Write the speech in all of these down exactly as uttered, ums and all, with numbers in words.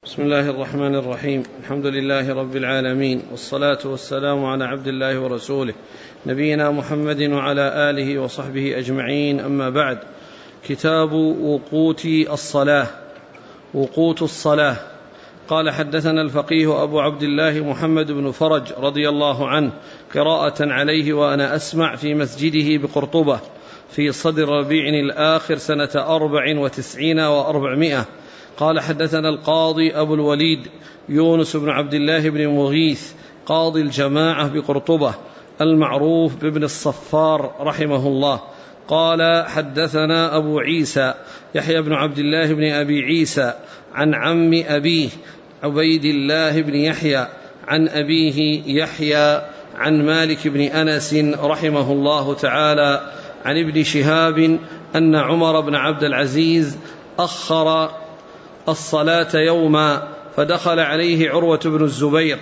بسم الله الرحمن الرحيم. الحمد لله رب العالمين، والصلاة والسلام على عبد الله ورسوله نبينا محمد وعلى آله وصحبه أجمعين، أما بعد. كتاب وقوت الصلاة. وقوت الصلاة. قال حدثنا الفقيه أبو عبد الله محمد بن فرج رضي الله عنه قراءة عليه وأنا أسمع في مسجده بقرطبة في صدر ربيع الآخر سنة أربع وتسعين وأربعمائة. قال حدثنا القاضي أبو الوليد يونس بن عبد الله بن مغيث قاضي الجماعة بقرطبة المعروف بابن الصفار رحمه الله. قال حدثنا أبو عيسى يحيى بن عبد الله بن أبي عيسى عن عم أبيه عبيد الله بن يحيى عن أبيه يحيى عن مالك بن أنس رحمه الله تعالى عن ابن شهاب أن عمر بن عبد العزيز أخر الصلاة يوما، فدخل عليه عروة بن الزبير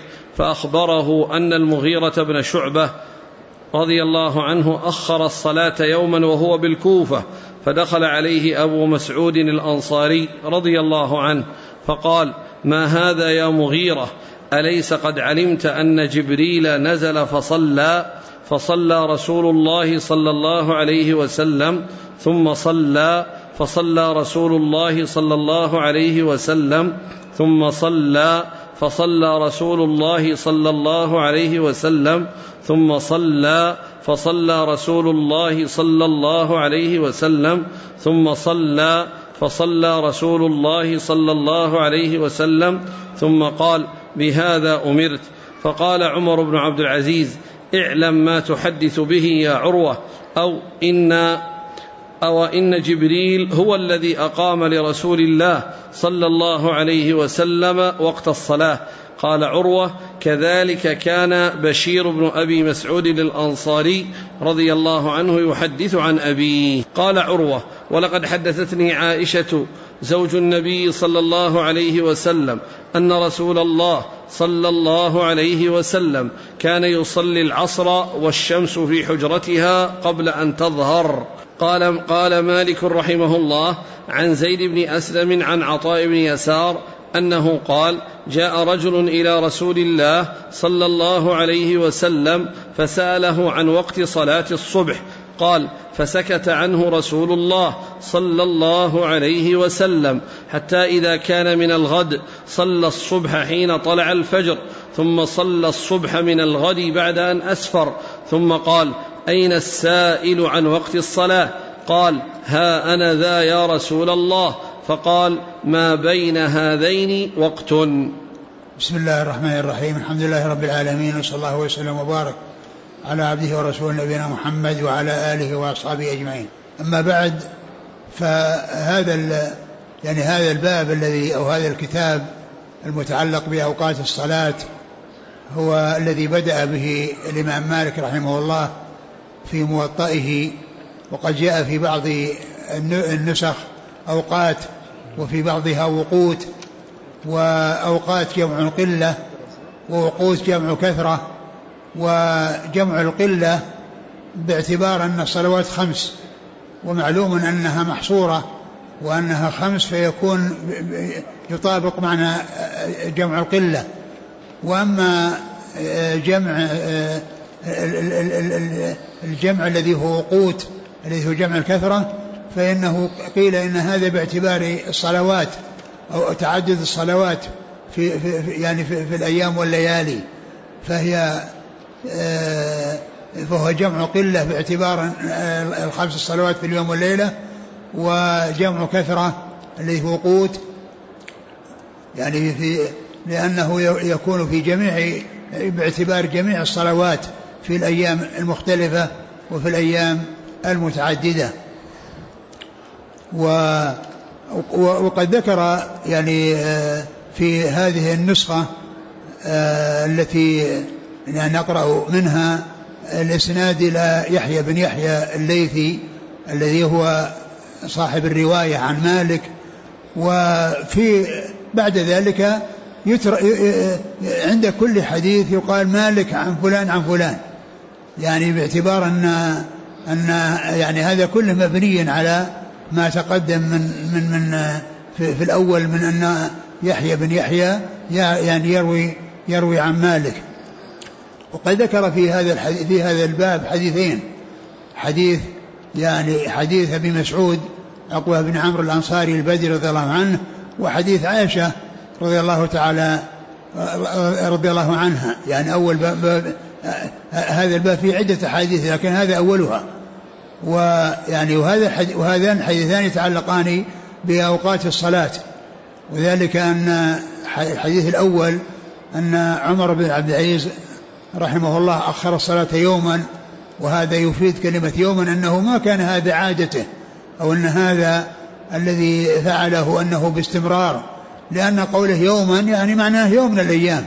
فأخبره أن المغيرة بن شعبة رضي الله عنه أخر الصلاة يوما وهو بالكوفة، فدخل عليه أبو مسعود الأنصاري رضي الله عنه فقال: ما هذا يا مغيرة؟ أليس قد علمت أن جبريل نزل فصلى فصلى رسول الله صلى الله عليه وسلم ثم صلى فصلى رسول الله صلى الله عليه وسلم ثم صلى فصلى رسول الله صلى الله عليه وسلم ثم صلى فصلى رسول الله صلى الله عليه وسلم ثم صلى فصلى رسول الله صلى الله عليه وسلم ثم قال: بهذا أمرت. فقال عمر بن عبد العزيز: اعلم ما تحدث به يا عروة، أو إن أو إن جبريل هو الذي أقام لرسول الله صلى الله عليه وسلم وقت الصلاة. قال عروة: كذلك كان بشير بن أبي مسعود الأنصاري رضي الله عنه يحدث عن أبيه. قال عروة: ولقد حدثتني عائشة زوج النبي صلى الله عليه وسلم أن رسول الله صلى الله عليه وسلم كان يصلي العصر والشمس في حجرتها قبل أن تظهر. قال, قال مالك رحمه الله عن زيد بن أسلم عن عطاء بن يسار أنه قال: جاء رجل إلى رسول الله صلى الله عليه وسلم فسأله عن وقت صلاة الصبح، قال: فسكت عنه رسول الله صلى الله عليه وسلم حتى إذا كان من الغد صلى الصبح حين طلع الفجر، ثم صلى الصبح من الغد بعد أن أسفر، ثم قال: أين السائل عن وقت الصلاة؟ قال: ها أنا ذا يا رسول الله. فقال: ما بين هذين وقت. بسم الله الرحمن الرحيم. الحمد لله رب العالمين، وصلى الله وسلم وبارك على عبده ورسوله نبينا محمد وعلى آله وأصحابه أجمعين. أما بعد، فهذا يعني هذا الباب الذي أو هذا الكتاب المتعلق بأوقات الصلاة هو الذي بدأ به الإمام مالك رحمه الله في موطئه، وقد جاء في بعض النسخ أوقات وفي بعضها وقوت، وأوقات جمع قلة ووقوت جمع كثرة. وجمع القلة باعتبار أن الصلوات خمس، ومعلوم أنها محصورة وأنها خمس، فيكون يطابق معنى جمع القلة. وأما جمع الجمع الذي هو وقوت الذي هو جمع الكثرة، فإنه قيل إن هذا باعتبار الصلوات أو تعدد الصلوات في, في يعني في, في الأيام والليالي، فهي فهو جمع قلة باعتبار الخمس الصلوات في اليوم والليلة، وجمع كثرة الذي هو وقوت يعني في لأنه يكون في جميع باعتبار جميع الصلوات في الأيام المختلفة وفي الأيام المتعددة. وقد ذكر يعني في هذه النسخة التي نقرأ منها الإسناد إلى يحيى بن يحيى الليثي الذي هو صاحب الرواية عن مالك، وفي بعد ذلك يتر... عند كل حديث يقال مالك عن فلان عن فلان، يعني باعتبار أن أن يعني هذا كله مبني على ما تقدم من من من في, في الأول من أن يحيى بن يحيى يعني يروي يروي عن مالك. وقد ذكر في هذا الحديث في هذا الباب حديثين، حديث يعني حديث أبي مسعود عقبة بن عمرو الأنصاري البدري رضي الله عنه، وحديث عائشة رضي الله تعالى رضي الله عنها. يعني أول باب, باب هذا الباب فيه عدة حديث لكن هذا أولها. ويعني وهذا وهذان الحديثان يتعلقان بأوقات الصلاة، وذلك أن الحديث الأول أن عمر بن عبد العزيز رحمه الله أخر الصلاة يوما، وهذا يفيد كلمة يوما أنه ما كان هذا عادته، أو أن هذا الذي فعله أنه باستمرار، لأن قوله يوما يعني معناه يوم من الأيام.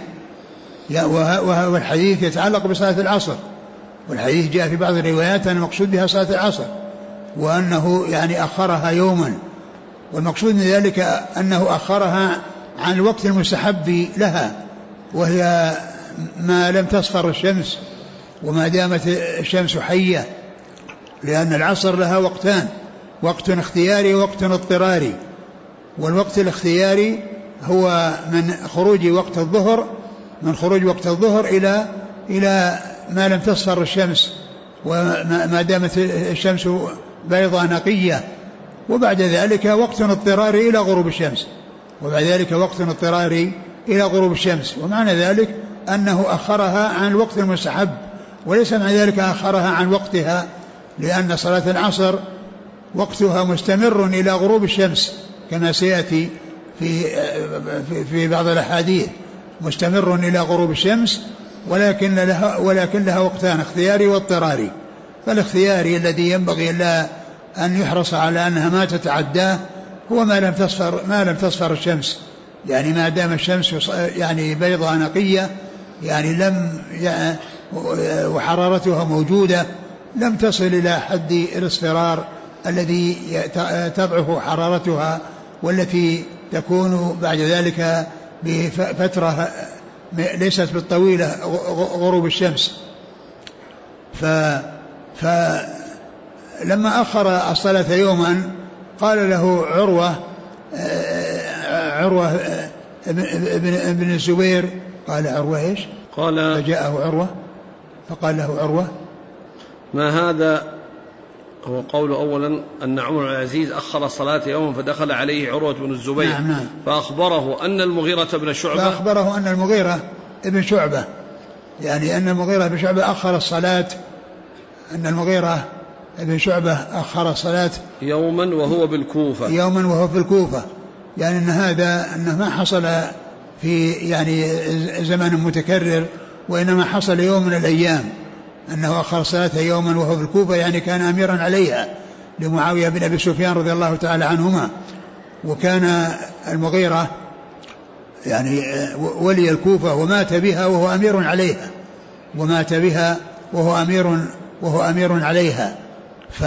والحديث يتعلق بصلاة العصر، والحديث جاء في بعض الروايات أن المقصود بها صلاة العصر، وأنه يعني أخرها يوما، والمقصود من ذلك أنه أخرها عن الوقت المستحب لها، وهي ما لم تصفر الشمس وما دامت الشمس حية، لأن العصر لها وقتان، وقت اختياري ووقت اضطراري. والوقت الاختياري هو من خروج وقت الظهر من خروج وقت الظهر إلى إلى ما لم تصفر الشمس وما دامت الشمس بيضاء نقية، وبعد ذلك وقت اضطراري إلى غروب الشمس وبعد ذلك وقت اضطراري إلى غروب الشمس. ومعنى ذلك أنه أخرها عن الوقت المستحب، وليس معنى ذلك أخرها عن وقتها، لأن صلاة العصر وقتها مستمر إلى غروب الشمس كما سيأتي في في بعض الأحاديث، مستمر إلى غروب الشمس، ولكن لها ولكن لها وقتان، اختياري واضطراري. فالاختياري الذي ينبغي لا أن يحرص على أنها ما تتعداه هو ما لم تصفر ما لم تصفر الشمس، يعني ما دام الشمس يعني بيضاء نقية، يعني لم يعني وحرارتها موجودة، لم تصل إلى حد الاصفرار الذي تضعف حرارتها، والتي تكون بعد ذلك بفترة ليست بالطويلة غروب الشمس. ف فلما أخر الصلاة يوما قال له عروة عروة ابن الزبير، قال عروة إيش؟ قال فجاءه عروة فقال له عروة ما هذا. هو قول أولا أن عمر بن العزيز أخر الصلاة يوما فدخل عليه عروة بن الزبير. نعم نعم. فأخبره أن المغيرة بن شعبة فأخبره أن المغيرة ابن شعبة يعني أن المغيرة بن شعبة أخر الصلاة أن المغيرة ابن شعبة أخر الصلاة يوما وهو بالكوفة يوما وهو في الكوفة يعني أن هذا أنه ما حصل في يعني زمن متكرر، وإنما حصل يوم من الأيام أنه أخر صلاة يوما وهو في الكوفة، يعني كان أميرا عليها لمعاوية بن أبي سفيان رضي الله تعالى عنهما. وكان المغيرة يعني ولي الكوفة ومات بها وهو أمير عليها ومات بها وهو أمير وهو أمير عليها. ف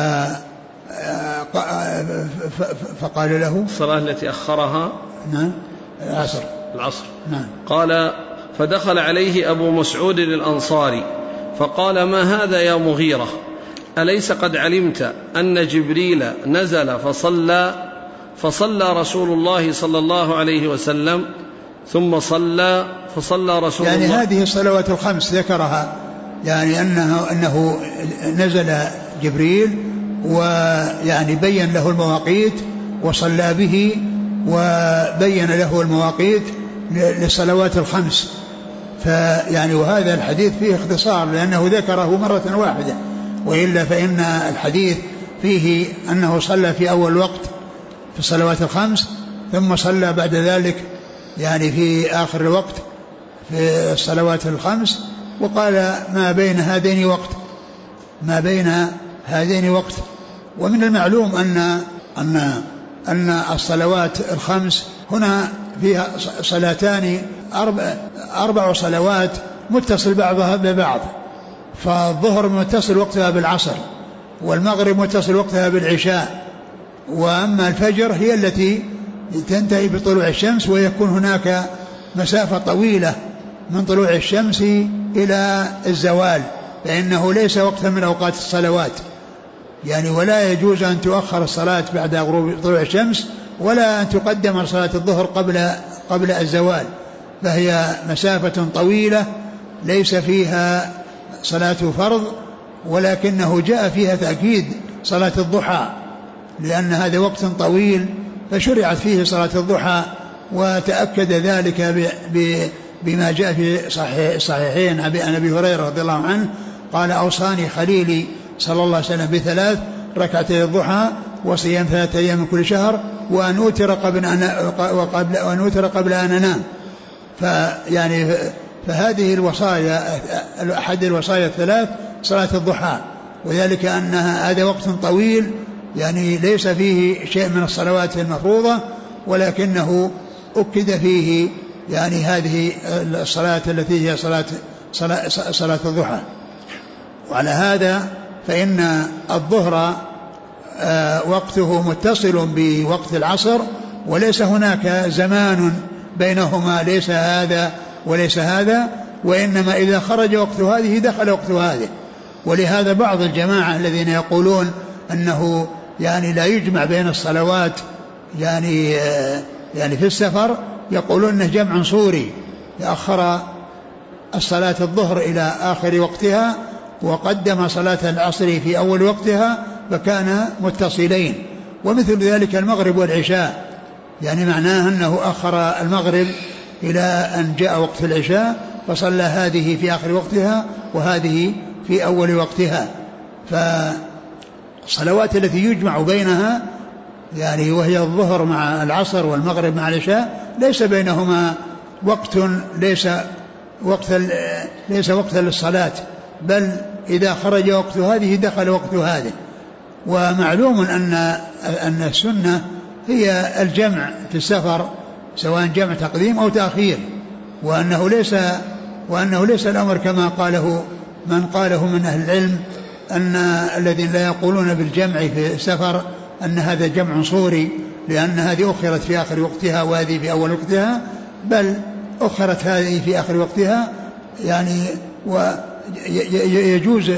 فقال له الصلاة التي أخرها نعم العصر العصر نعم. قال فدخل عليه أبو مسعود الأنصاري فقال ما هذا يا مغيرة، أليس قد علمت أن جبريل نزل فصلى فصلى رسول الله صلى الله عليه وسلم ثم صلى فصلى رسول يعني الله يعني هذه الصلوات الخمس ذكرها، يعني أنه, أنه نزل جبريل ويعني بين له المواقيت وصلى به وبين له المواقيت للصلوات الخمس. فيعني وهذا الحديث فيه اختصار لأنه ذكره مرة واحدة، وإلا فإن الحديث فيه أنه صلى في أول وقت في الصلوات الخمس ثم صلى بعد ذلك يعني في آخر الوقت في الصلوات الخمس، وقال ما بين هذين وقت ما بين هذين وقت. ومن المعلوم أن أن أن الصلوات الخمس هنا فيها صلاتان أربع, أربع صلوات متصل بعضها ببعض، فالظهر متصل وقتها بالعصر، والمغرب متصل وقتها بالعشاء، وأما الفجر هي التي تنتهي بطلوع الشمس، ويكون هناك مسافة طويلة من طلوع الشمس إلى الزوال، فإنه ليس وقتا من أوقات الصلوات يعني، ولا يجوز أن تؤخر الصلاة بعد غروب طلوع الشمس، ولا أن تقدم صلاة الظهر قبل قبل الزوال، فهي مسافة طويلة ليس فيها صلاة فرض، ولكنه جاء فيها تأكيد صلاة الضحى، لأن هذا وقت طويل فشرعت فيه صلاة الضحى، وتأكد ذلك بما جاء في صحيح صحيحين عن أبي هريرة رضي الله عنه قال: أوصاني خليلي صلى الله عليه وسلم بثلاث: ركعتي الضحى، وصيام ثلاثة أيام من كل شهر، وأن أوتر قبل أن وقبل وأن أوتر قبل أن أنام. فيعني فهذه الوصايا أحد الوصايا الثلاث صلاة الضحى، وذلك أنها هذا وقت طويل يعني ليس فيه شيء من الصلوات المفروضة، ولكنه أكد فيه يعني هذه الصلاة التي هي صلاة صلاة, صلاة الضحى. وعلى هذا فإن الظهر وقته متصل بوقت العصر، وليس هناك زمان بينهما، ليس هذا وليس هذا، وإنما إذا خرج وقت هذه دخل وقت هذه. ولهذا بعض الجماعة الذين يقولون أنه يعني لا يجمع بين الصلوات يعني يعني في السفر، يقولون أنه جمع صوري، يأخر الصلاة الظهر إلى آخر وقتها وقدم صلاة العصر في أول وقتها، فكان متصلين. ومثل ذلك المغرب والعشاء، يعني معناه أنه أخر المغرب إلى أن جاء وقت العشاء فصلى هذه في آخر وقتها وهذه في أول وقتها. فالصلوات التي يجمع بينها يعني وهي الظهر مع العصر والمغرب مع العشاء ليس بينهما وقت ليس وقت ليس وقتا للصلاة، بل إذا خرج وقت هذه دخل وقت هذه. ومعلوم أن أن السنة هي الجمع في السفر، سواء جمع تقديم أو تأخير، وأنه ليس وأنه ليس الأمر كما قاله من قاله من أهل العلم أن الذين لا يقولون بالجمع في السفر أن هذا جمع صوري، لأن هذه أخرت في آخر وقتها وهذه في أول وقتها، بل أخرت هذه في آخر وقتها يعني، ويجوز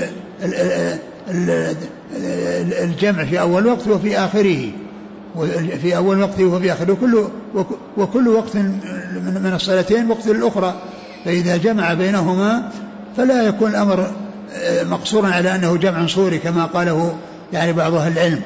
الجمع في أول وقت وفي آخره، في أول وقت وفي آخره، وكل, وكل وقت من الصلاتين وقت الأخرى، فإذا جمع بينهما فلا يكون الأمر مقصورا على أنه جمع صوري كما قاله يعني بعض أهل العلم.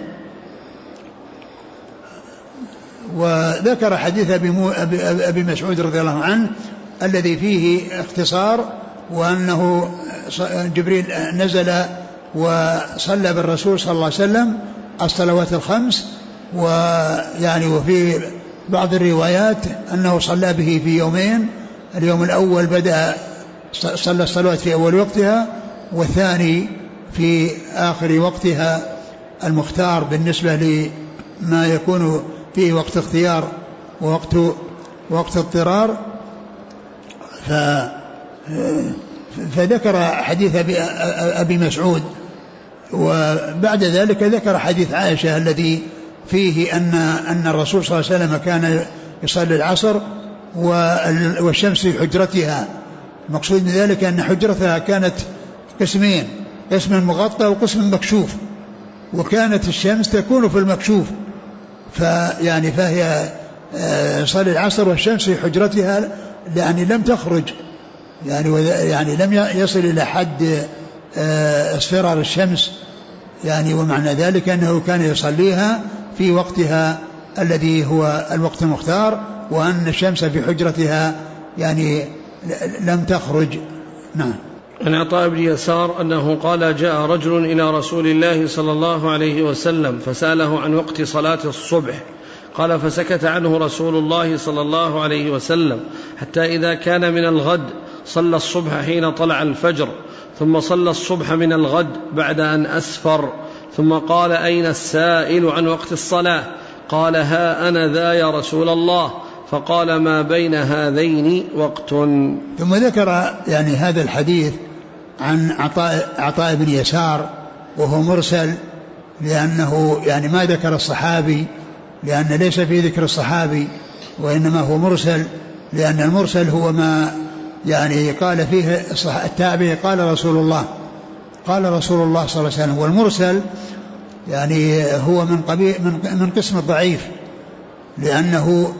وذكر حديث أبي مسعود رضي الله عنه الذي فيه اختصار، وأنه جبريل نزل وصلى بالرسول صلى الله عليه وسلم الصلوات الخمس، ويعني وفي بعض الروايات أنه صلى به في يومين، اليوم الأول بدأ صلى الصلوات في أول وقتها، والثاني في آخر وقتها المختار بالنسبة لما يكون فيه وقت اختيار ووقت وقت اضطرار. ف فذكر حديث أبي مسعود، وبعد ذلك ذكر حديث عائشة الذي فيه أن أن الرسول صلى الله عليه وسلم كان يصلي العصر والشمس في حجرتها. المقصود من ذلك أن حجرتها كانت قسمين، قسم مغطى وقسم مكشوف، وكانت الشمس تكون في المكشوف، فيعني فهي صلي العصر والشمس في حجرتها، يعني لم تخرج يعني يعني لم يصل إلى حد اصفرار الشمس يعني، ومعنى ذلك أنه كان يصليها في وقتها الذي هو الوقت المختار، وأن الشمس في حجرتها يعني لم تخرج. نعم. عن عطاء بن يسار أنه قال: جاء رجل إلى رسول الله صلى الله عليه وسلم فسأله عن وقت صلاة الصبح، قال: فسكت عنه رسول الله صلى الله عليه وسلم حتى إذا كان من الغد صلى الصبح حين طلع الفجر، ثم صلى الصبح من الغد بعد أن أسفر، ثم قال: أين السائل عن وقت الصلاة؟ قال: ها أنا ذا يا رسول الله. فقال: ما بين هذين وقت. ثم ذكر يعني هذا الحديث عن عطاء, عطاء بن يسار، وهو مرسل، لأنه يعني ما ذكر الصحابي، لأن ليس في ذكر الصحابي، وإنما هو مرسل، لأن المرسل هو ما يعني قال فيه التابعي قال رسول الله قال رسول الله صلى الله عليه وسلم. والمرسل يعني هو من قبيل من من قسم الضعيف، لأنه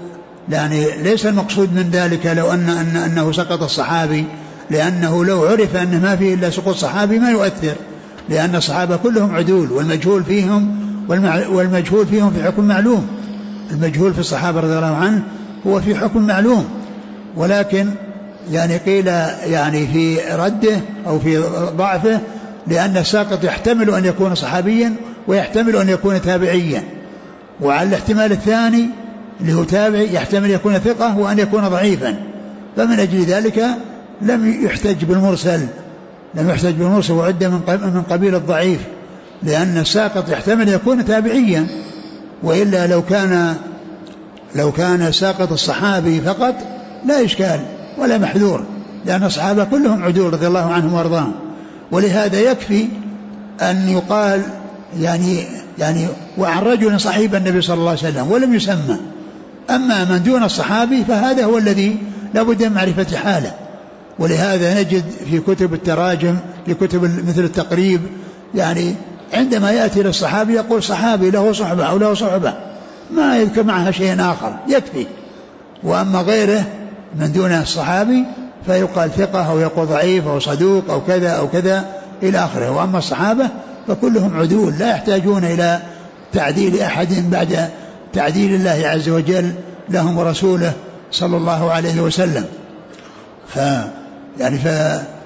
يعني ليس المقصود من ذلك لو أن, أن أنه سقط الصحابي، لأنه لو عرف أنه ما فيه إلا سقوط صحابي ما يؤثر، لأن الصحابة كلهم عدول، والمجهول فيهم والمجهول فيهم في حكم معلوم. المجهول في الصحابة رضي الله عنه هو في حكم معلوم، ولكن يعني قيل يعني في رده أو في ضعفه، لأن الساقط يحتمل أن يكون صحابيا ويحتمل أن يكون تابعيا، وعلى الاحتمال الثاني اللي هو تابع يحتمل يكون ثقة وأن يكون ضعيفا، فمن أجل ذلك لم يحتج بالمرسل لم يحتج بالمرسل وعد من قبيل الضعيف، لأن الساقط يحتمل يكون تابعيا، وإلا لو كان لو كان ساقط الصحابي فقط لا إشكال ولا محذور، لأن الصحابة كلهم عدول رضي الله عنهم وارضاهم. ولهذا يكفي أن يقال يعني يعني وعن رجل صحيب النبي صلى الله عليه وسلم ولم يسمى. أما من دون الصحابي فهذا هو الذي لا بد من معرفة حاله. ولهذا نجد في كتب التراجم في كتب مثل التقريب يعني عندما يأتي للصحابي يقول صحابي له صحبة أو له صحبة، ما يذكر معها شيء آخر يكفي. وأما غيره من دون الصحابي فيقال ثقة أو يقول ضعيف أو صدوق أو كذا أو كذا إلى آخره. وأما الصحابة فكلهم عدول لا يحتاجون إلى تعديل أحد بعد تعديل الله عز وجل لهم ورسوله صلى الله عليه وسلم. ف يعني ف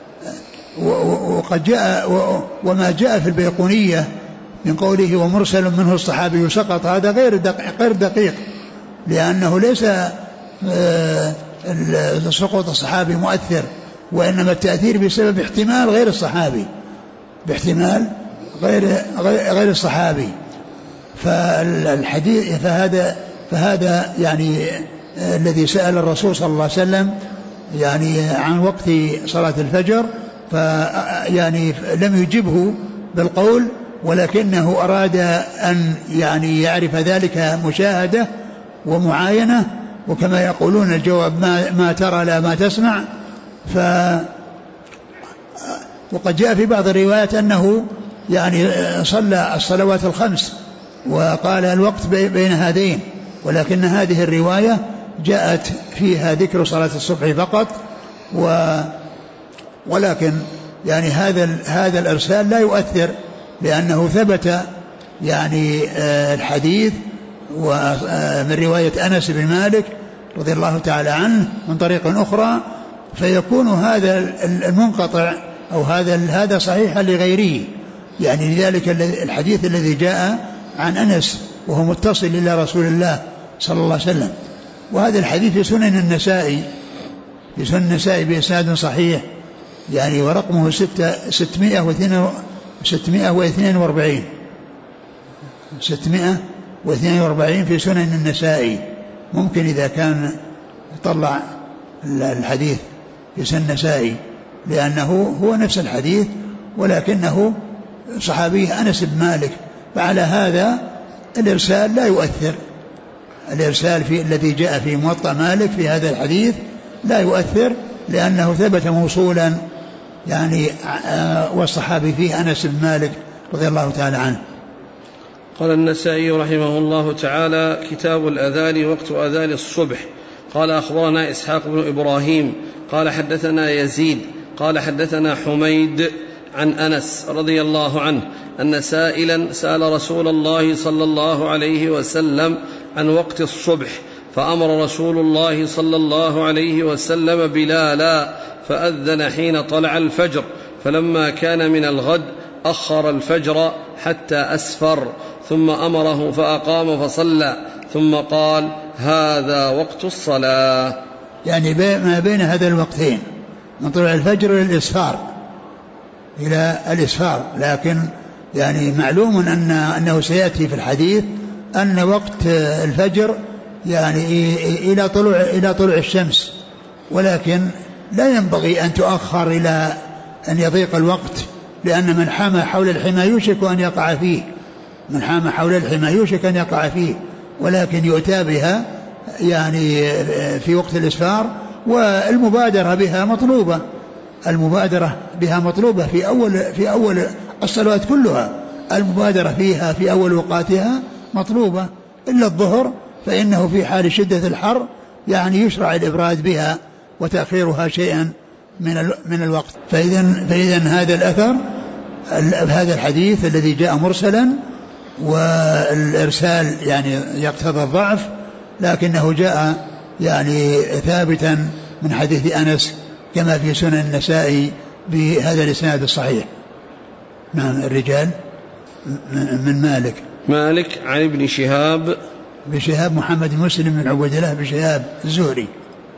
وقد جاء وما جاء في البيقونية من قوله ومرسل منه الصحابي سقط، هذا غير دقيق, غير دقيق لأنه ليس سقوط الصحابي مؤثر، وإنما التأثير بسبب احتمال غير الصحابي باحتمال غير غير الصحابي. فالحديث فهذا فهذا يعني الذي سأل الرسول صلى الله عليه وسلم يعني عن وقت صلاة الفجر، فيعني لم يجبه بالقول، ولكنه أراد أن يعني يعرف ذلك مشاهدة ومعاينة، وكما يقولون الجواب ما, ما ترى لا ما تسمع. ف وقد جاء في بعض الروايات أنه يعني صلى الصلوات الخمس وقال الوقت بين هذين، ولكن هذه الرواية جاءت فيها ذكر صلاة الصبح فقط، و ولكن يعني هذا هذا الإرسال لا يؤثر، لأنه ثبت يعني الحديث ومن رواية أنس بن مالك رضي الله تعالى عنه من طريق أخرى، فيكون هذا المنقطع أو هذا هذا صحيحا لغيره. يعني لذلك الحديث الذي جاء عن أنس وهو متصل إلى رسول الله صلى الله عليه وسلم، وهذا الحديث في سنن النسائي في سنن النسائي بإسناد صحيح يعني ورقمه ستة ستمائة واثنين وأربعين ستمائة واثنين وأربعين في سنن النسائي. ممكن إذا كان يطلع الحديث في سنن النسائي، لأنه هو نفس الحديث ولكنه صحابي أنس بن مالك، فعلى هذا الإرسال لا يؤثر. الإرسال في الذي جاء في موطأ مالك في هذا الحديث لا يؤثر، لأنه ثبت موصولا يعني والصحابي فيه أنس بن مالك رضي الله تعالى عنه. قال النسائي رحمه الله تعالى: كتاب الأذان وقت أذان الصبح. قال أخبرنا إسحاق بن إبراهيم قال حدثنا يزيد قال حدثنا حميد عن أنس رضي الله عنه أن سائلا سأل رسول الله صلى الله عليه وسلم عن وقت الصبح، فأمر رسول الله صلى الله عليه وسلم بلالا فأذن حين طلع الفجر، فلما كان من الغد أخر الفجر حتى أسفر، ثم أمره فأقام فصلى، ثم قال: هذا وقت الصلاة. يعني ما بين هذا الوقتين من طلوع الفجر إلى الإسفار إلى الإسفار لكن يعني معلوم أن أنه سيأتي في الحديث أن وقت الفجر يعني إلى طلوع إلى طلوع الشمس، ولكن لا ينبغي أن تؤخر إلى أن يضيق الوقت، لأن من حام حول الحمى يوشك أن يقع فيه من حام حول الحمى يوشك أن يقع فيه ولكن يؤتى بها يعني في وقت الإسفار، والمبادرة بها مطلوبة المبادرة بها مطلوبة في أول في أول الصلوات كلها، المبادرة فيها في أول وقاتها مطلوبة، إلا الظهر فإنه في حال شدة الحر يعني يشرع الإبراد بها وتأخيرها شيئا من من الوقت. فإذا فإذا هذا الأثر هذا الحديث الذي جاء مرسلا، والإرسال يعني يقتضى الضعف، لكنه جاء يعني ثابتا من حديث أنس كما في سنن النسائي بهذا الإسناد الصحيح. نعم. الرجال من مالك مالك عن ابن شهاب بشهاب محمد مسلم بن عبد الله بشهاب الزهري،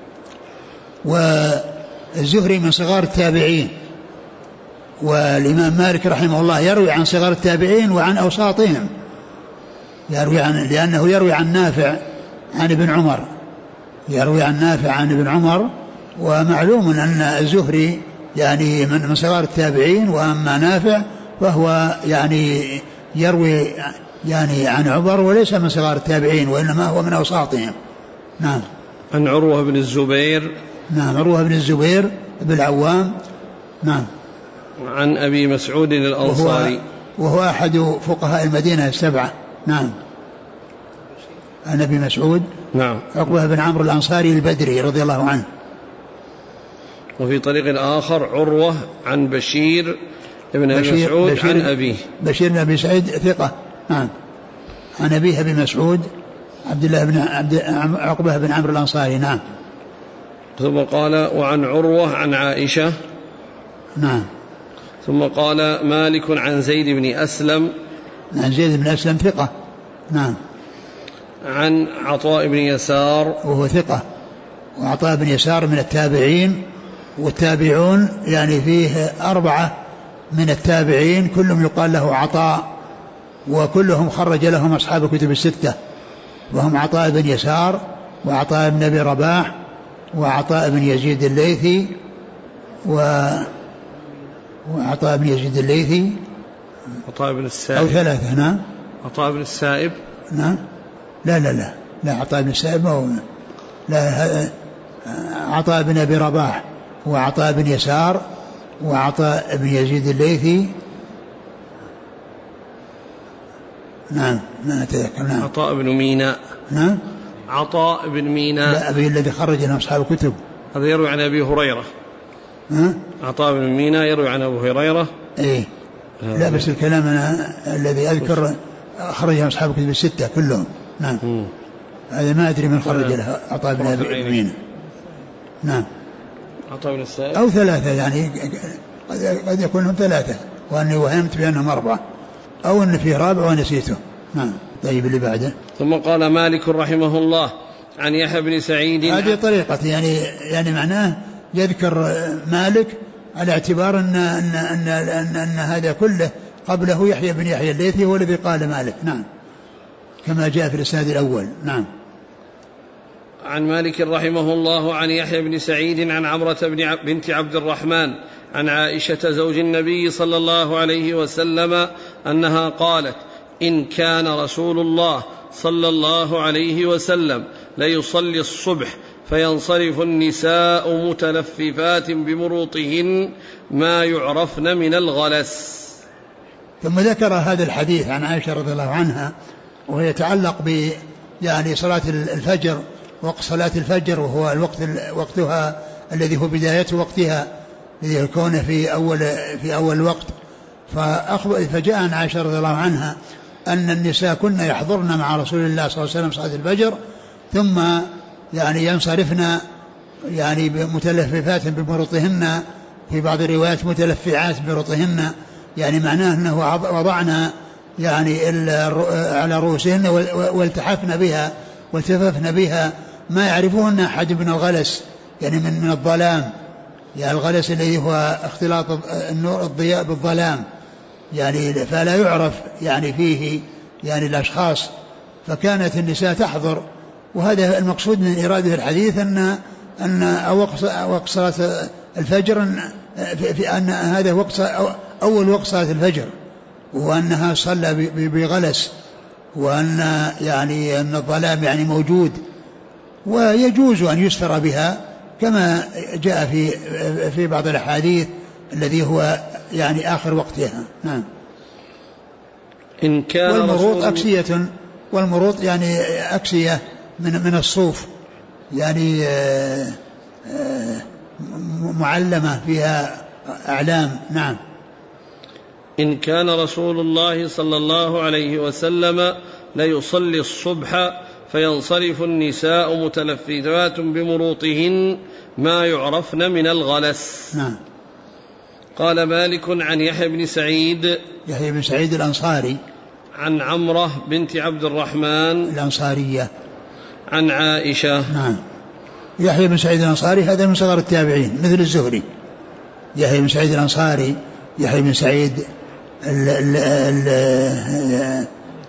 والزهري من صغار التابعين، والإمام مالك رحمه الله يروي عن صغار التابعين وعن أوساطهم، يروي عن لأنه يروي عن نافع عن ابن عمر يروي عن نافع عن ابن عمر، ومعلوم أن الزهري يعني من صغار التابعين، وأما نافع فهو يعني يروي يعني عن عمر وليس من صغار التابعين، وإنما هو من أوساطهم. نعم. عن عروة بن الزبير. نعم. عروة بن الزبير بن العوام. نعم. عن أبي مسعود الأنصاري وهو, وهو أحد فقهاء المدينة السبعة. نعم. عن أبي مسعود. نعم. عقبة بن عمرو الأنصاري البدري رضي الله عنه. وفي طريق آخر عروة عن بشير ابن أبي مسعود بشير عن أبيه بشير بن أبي سعيد ثقة. نعم. عن أبيه أبي مسعود عبد الله بن عبد عقبة بن عمرو الأنصاري. نعم. ثم قال وعن عروة عن عائشة. نعم. ثم قال مالك عن زيد بن أسلم. عن زيد بن أسلم ثقة. نعم. عن عطاء بن يسار وهو ثقة، وعطاء بن يسار من التابعين، والتابعون يعني فيه أربعة من التابعين كلهم يقال له عطاء، وكلهم خرج لهم أصحاب الكتب الستة، وهم عطاء بن يسار وعطاء بن أبي رباح وعطاء بن يزيد الليثي و... وعطاء بن يزيد الليثي عطاء بن السائب أو ثلاثة. نعم. عطاء بن السائب. نعم. لا لا لا لا عطاء بن السائب هو لا، عطاء بن أبي رباح وعطاء بن يسار وعطاء بن يزيد الليثي. نعم. ما أتذكر. نعم. عطاء بن ميناء. نعم. عطاء بن ميناء. لا، أبي الذي خرج له أصحاب الكتب. هذا يروي عن أبي هريرة. ها؟ عطاء بن ميناء يروي عن أبو هريرة. إيه. لا بس الكلام أنا الذي أذكر خرج أصحاب الكتب الستة كلهم. نعم. م. هذا ما أدري من خرج له عطاء بن أبي ميناء. نعم. عطاء بن السائب أو ثلاثة، يعني قد يكونهم ثلاثة وأني وهمت بأنهم أربعة، أو أن فيه رابع ونسيته. نعم. طيب اللي بعده. ثم قال مالك رحمه الله عن يحيى بن سعيد. هذه طريقة يعني يعني معناه يذكر مالك على اعتبار أن, أن, أن, أن, أن هذا كله قبله يحيى بن يحيى الليثي هو الذي قال مالك. نعم. كما جاء في الإسناد الأول. نعم. عن مالك رحمه الله عن يحيى بن سعيد عن عمرة بنت عبد الرحمن عن عائشة زوج النبي صلى الله عليه وسلم أنها قالت إن كان رسول الله صلى الله عليه وسلم ليصلي الصبح فينصرف النساء متلففات بمروطهن ما يعرفن من الغلس. ثم ذكر هذا الحديث عن عائشة رضي الله عنها، وهو يتعلق ب يعني صلاة الفجر، وقت صلاة الفجر، وهو الوقت وقتها الذي هو بداية وقتها الذي يكون في أول في أول الوقت. فأخبر فجاء عن عائشة رضي الله عنها أن النساء كن يحضرن مع رسول الله صلى الله عليه وسلم صلاة الفجر، ثم يعني ينصرفن يعني متلففات بمرطهن، في بعض الروايات متلفعات بمرطهن، يعني معناه أنه وضعنا يعني على رؤوسهن والتحفن بها والتففن بها ما يعرفون أحد من الغلس، يعني من من الظلام، يعني الغلس الذي هو اختلاط النور الضياء بالظلام، يعني فلا يعرف يعني فيه يعني الأشخاص. فكانت النساء تحضر، وهذا المقصود من إرادة الحديث أن أن وقت صلاة الفجر في أن هذا وقت أول وقت صلاة الفجر، وأنها صلى بغلس، وأن يعني أن الظلام يعني موجود، ويجوز أن يسفر بها كما جاء في في بعض الأحاديث الذي هو يعني آخر وقتها. نعم. إن كان والمروط أكسية، والمروط يعني أكسية من من الصوف، يعني معلمة فيها أعلام. نعم. إن كان رسول الله صلى الله عليه وسلم ليصلي الصبح فينصرف النساء متلفذات بمروطهن ما يعرفن من الغلس. نعم. قال مالك عن يحيى بن سعيد يحيى بن سعيد الأنصاري عن عمرة بنت عبد الرحمن الأنصارية عن عائشة. نعم. يحيى بن سعيد الأنصاري هذا من صغر التابعين مثل الزهري. يحيى بن سعيد الأنصاري يحيى بن سعيد ال ال ال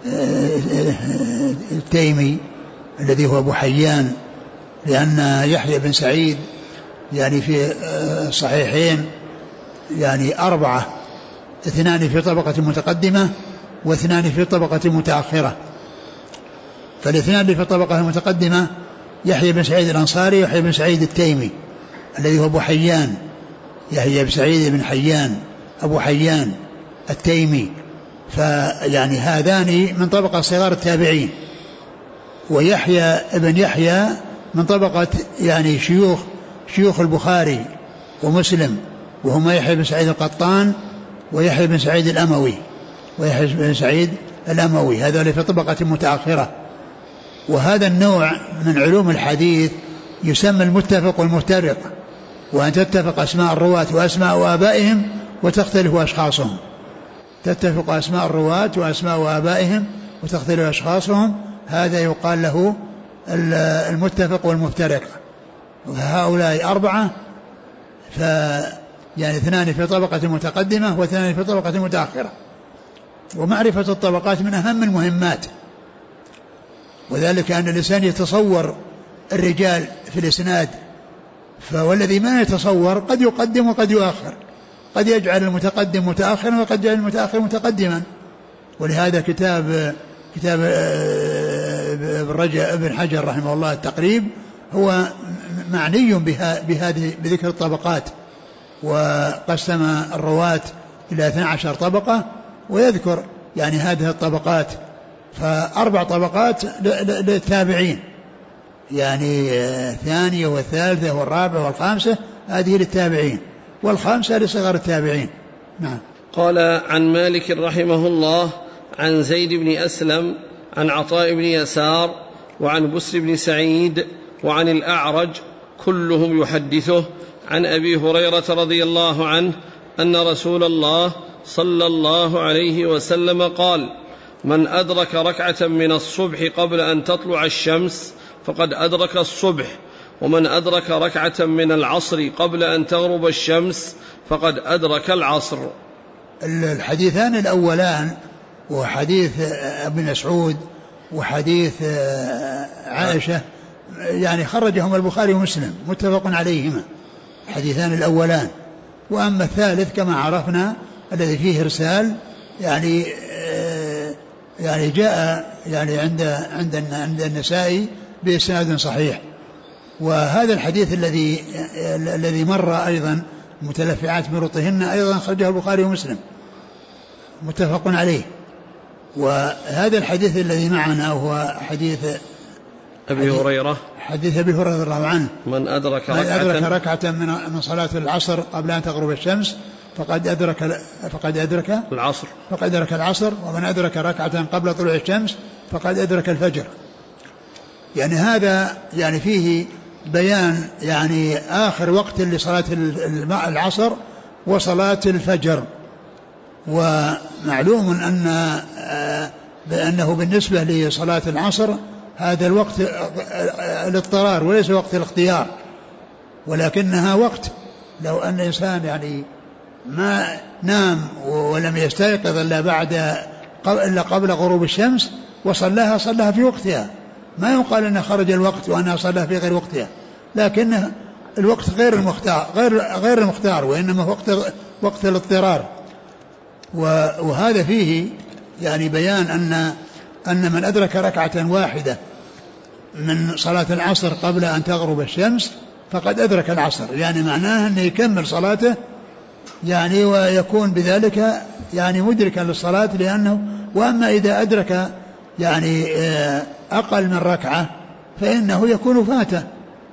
التيمي الذي هو أبو حيان، لأن يحيى بن سعيد يعني في صحيحين يعني أربعة، اثنان في طبقة متقدمة واثنان في طبقة متأخرة. فالاثنان في الطبقة المتقدمة يحيى بن سعيد الأنصاري ويحيى بن سعيد التيمي الذي هو أبو حيان، يحيى بن سعيد بن حيان أبو حيان التيمي، فيعني هذان من طبقة صغار التابعين. ويحيى بن يحيى من طبقة يعني شيوخ شيوخ البخاري ومسلم، وهما يحيى بن سعيد القطان ويحيى بن سعيد الأموي ويحيى بن سعيد الأموي، هذا في طبقة متأخرة. وهذا النوع من علوم الحديث يسمى المتفق والمفترق، وأن تتفق أسماء الرواة وأسماء آبائهم وتختلف أشخاصهم. تتفق أسماء الرواة وأسماء آبائهم وتختلف أشخاصهم، هذا يقال له المتفق والمفترق. وهؤلاء أربعة، ف يعني اثنان في طبقة متقدمة واثنان في طبقة متأخرة. ومعرفة الطبقات من أهم المهمات، وذلك أن الإنسان يتصور الرجال في الإسناد، فوالذي ما يتصور قد يقدم وقد يؤخر، قد يجعل المتقدم متأخرا وقد يجعل المتأخر متقدما. ولهذا كتاب كتاب ابن حجر رحمه الله التقريب هو معني بها بهذه بذكر الطبقات، وقسم الرواة إلى اثنتي عشرة طبقة، ويذكر يعني هذه الطبقات. فأربع طبقات للتابعين، يعني الثانية والثالثة والرابعة والخامسة هذه للتابعين، والخامسة لصغار التابعين. نعم. قال عن مالك رحمه الله عن زيد بن أسلم عن عطاء بن يسار وعن بسر بن سعيد وعن الأعرج كلهم يحدثه عن أبي هريرة رضي الله عنه أن رسول الله صلى الله عليه وسلم قال: من أدرك ركعة من الصبح قبل أن تطلع الشمس فقد أدرك الصبح، ومن أدرك ركعة من العصر قبل أن تغرب الشمس فقد أدرك العصر. الحديثان الأولان وحديث ابن مسعود وحديث عائشة يعني خرجهم البخاري ومسلم متفق عليهما، الحديثان الأولان. وأما الثالث كما عرفنا الذي فيه إرسال يعني يعني جاء يعني عند عند عند النسائي بإسناد صحيح. وهذا الحديث الذي الذي مر أيضا متلفعات بمروطهن أيضا خرجه البخاري ومسلم متفق عليه. وهذا الحديث الذي معنا هو حديث أبي هريرة، حديث أبي هريرة رضي الله عنه: من أدرك ركعة, من أدرك ركعة من من صلاة العصر قبل أن تغرب الشمس فقد أدرك فقد أدرك العصر فقد أدرك العصر، ومن أدرك ركعة قبل طلوع الشمس فقد أدرك الفجر. يعني هذا يعني فيه بيان يعني آخر وقت لصلاة العصر وصلاة الفجر. ومعلوم أن بأنه بالنسبة لصلاة العصر هذا الوقت الاضطرار وليس وقت الاختيار، ولكنها وقت لو أن الإنسان يعني ما نام ولم يستيقظ إلا بعد إلا قبل غروب الشمس وصلاها صلاها في وقتها، ما يقال أن خرج الوقت وأنها صلاها في غير وقتها، لكن الوقت غير المختار غير غير المختار وإنما وقت وقت الاضطرار. وهذا فيه يعني بيان أن أن من أدرك ركعة واحدة من صلاة العصر قبل أن تغرب الشمس فقد أدرك العصر، يعني معناه أنه يكمل صلاته يعني ويكون بذلك يعني مدركا للصلاة. لأنه وأما إذا أدرك يعني أقل من ركعة فإنه يكون فاته،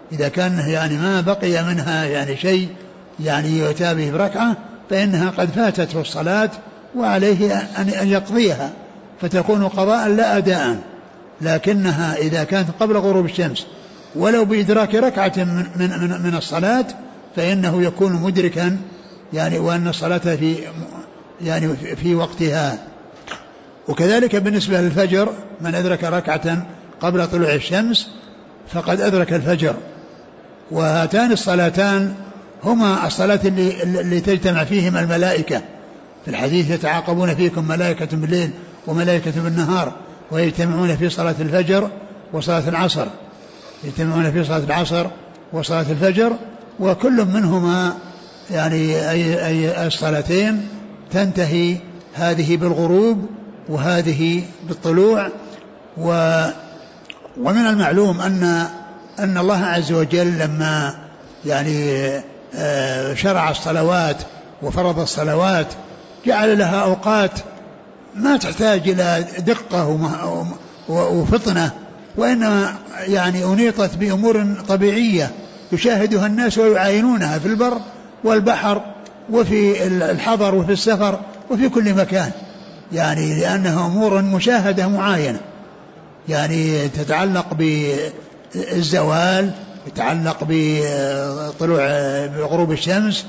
إذا كان يعني ما بقي منها يعني شيء يعني يتابه بركعة فإنها قد فاتته الصلاة وعليه أن يقضيها فتكون قضاء لا أداء. لكنها إذا كانت قبل غروب الشمس ولو بإدراك ركعة من, من, من الصلاة فإنه يكون مدركا يعني وأن الصلاة في يعني في وقتها. وكذلك بالنسبة للفجر من أدرك ركعة قبل طلوع الشمس فقد أدرك الفجر. وهاتان الصلاتان هما الصلاة اللي, اللي تجتمع فيهما الملائكة في الحديث يتعاقبون فيكم ملائكة بالليل وملائكة بالنهار ويجتمعون في صلاة الفجر وصلاة العصر يجتمعون في صلاة العصر وصلاة الفجر وكل منهما يعني أي, أي الصلاتين تنتهي هذه بالغروب وهذه بالطلوع. و ومن المعلوم أن أن الله عز وجل لما يعني شرع الصلوات وفرض الصلوات جعل لها أوقات ما تحتاج إلى دقة وفطنة وإنما يعني أنيطت بأمور طبيعية يشاهدها الناس ويعاينونها في البر والبحر وفي الحضر وفي السفر وفي كل مكان يعني لأنها أمور مشاهدة معاينة يعني تتعلق بالزوال يتعلق بطلوع بغروب الشمس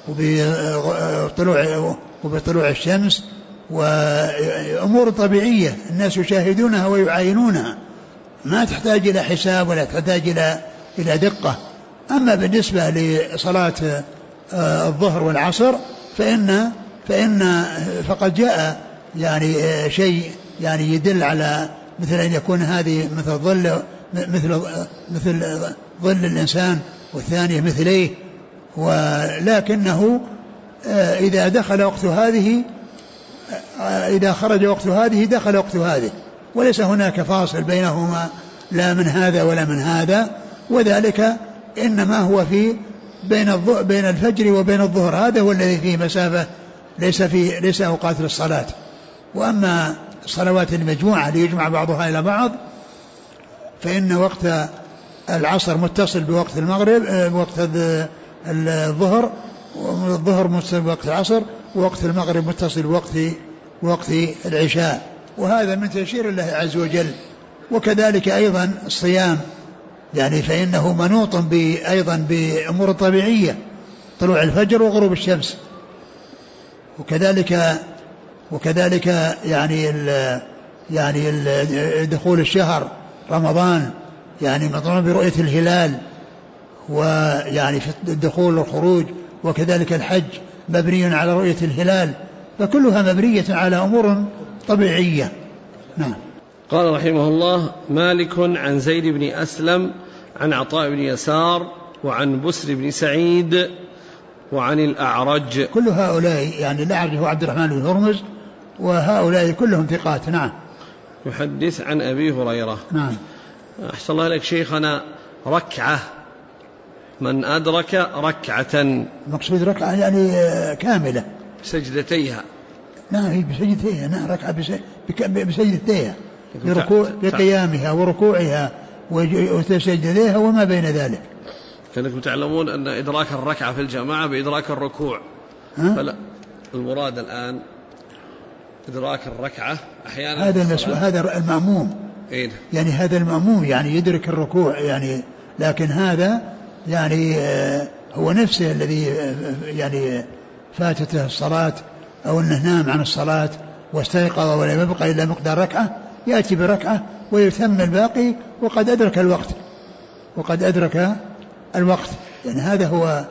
وبطلوع وبطلوع الشمس وأمور طبيعية الناس يشاهدونها ويعاينونها ما تحتاج إلى حساب ولا تحتاج إلى إلى دقة. أما بالنسبة لصلاة الظهر والعصر فإن فإن فقد جاء يعني شيء يعني يدل على مثل أن يكون هذه مثل ظل مثل مثل ظل الإنسان والثانية مثليه ولكنه إذا دخل وقت هذه إذا خرج وقت هذه دخل وقت هذه وليس هناك فاصل بينهما لا من هذا ولا من هذا وذلك إنما هو في بين بين الفجر وبين الظهر هذا هو الذي فيه مسافة ليس في ليس أوقات للصلاة. وأما الصلوات المجموعة ليجمع بعضها إلى بعض فإن وقت العصر متصل بوقت المغرب بوقت الظهر والظهر متصل بوقت العصر ووقت المغرب متصل بوقت وقت العشاء وهذا من تيسير الله عز وجل. وكذلك أيضا الصيام يعني فإنه منوط أيضا بأمور طبيعية طلوع الفجر وغروب الشمس وكذلك وكذلك يعني ال يعني ال دخول الشهر رمضان يعني مطلوب برؤية الهلال ويعني في الدخول والخروج وكذلك الحج مبني على رؤية الهلال فكلها مبنية على أمور طبيعية. نعم. قال رحمه الله مالك عن زيد بن أسلم عن عطاء بن يسار وعن بسر بن سعيد وعن الأعرج كل هؤلاء يعني الأعرج هو عبد الرحمن بن هرمز وهؤلاء كلهم ثقات. نعم. يحدث عن أبي هريرة. نعم. أحسن الله لك شيخنا ركعة من أدرك ركعة مقصود ركعة يعني كاملة سجدتيها. نعم بسجدتيها نعم ركعة بسجدتيها بركوع بقيامها وركوعها وتسجديها وما بين ذلك. كأنكم تعلمون أن إدراك الركعة في الجماعة بإدراك الركوع فلا المراد الآن إدراك الركعة أحيانا هذا هذا المأموم إيه؟ يعني هذا المأموم يعني يدرك الركوع يعني لكن هذا يعني هو نفسه الذي يعني فاتته الصلاة أو أنه نام عن الصلاة واستيقظ ولم يبقى إلا مقدار ركعة يأتي بركعة ويتم الباقي وقد أدرك الوقت وقد أدرك الوقت يعني هذا هو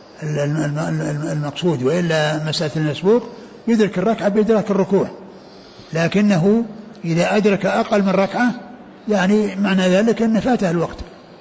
المقصود. وإلا مسألة المسبوق يدرك الركعة بإدراك الركوع لكنه إذا أدرك أقل من ركعة يعني معنى ذلك أن فاته الوقت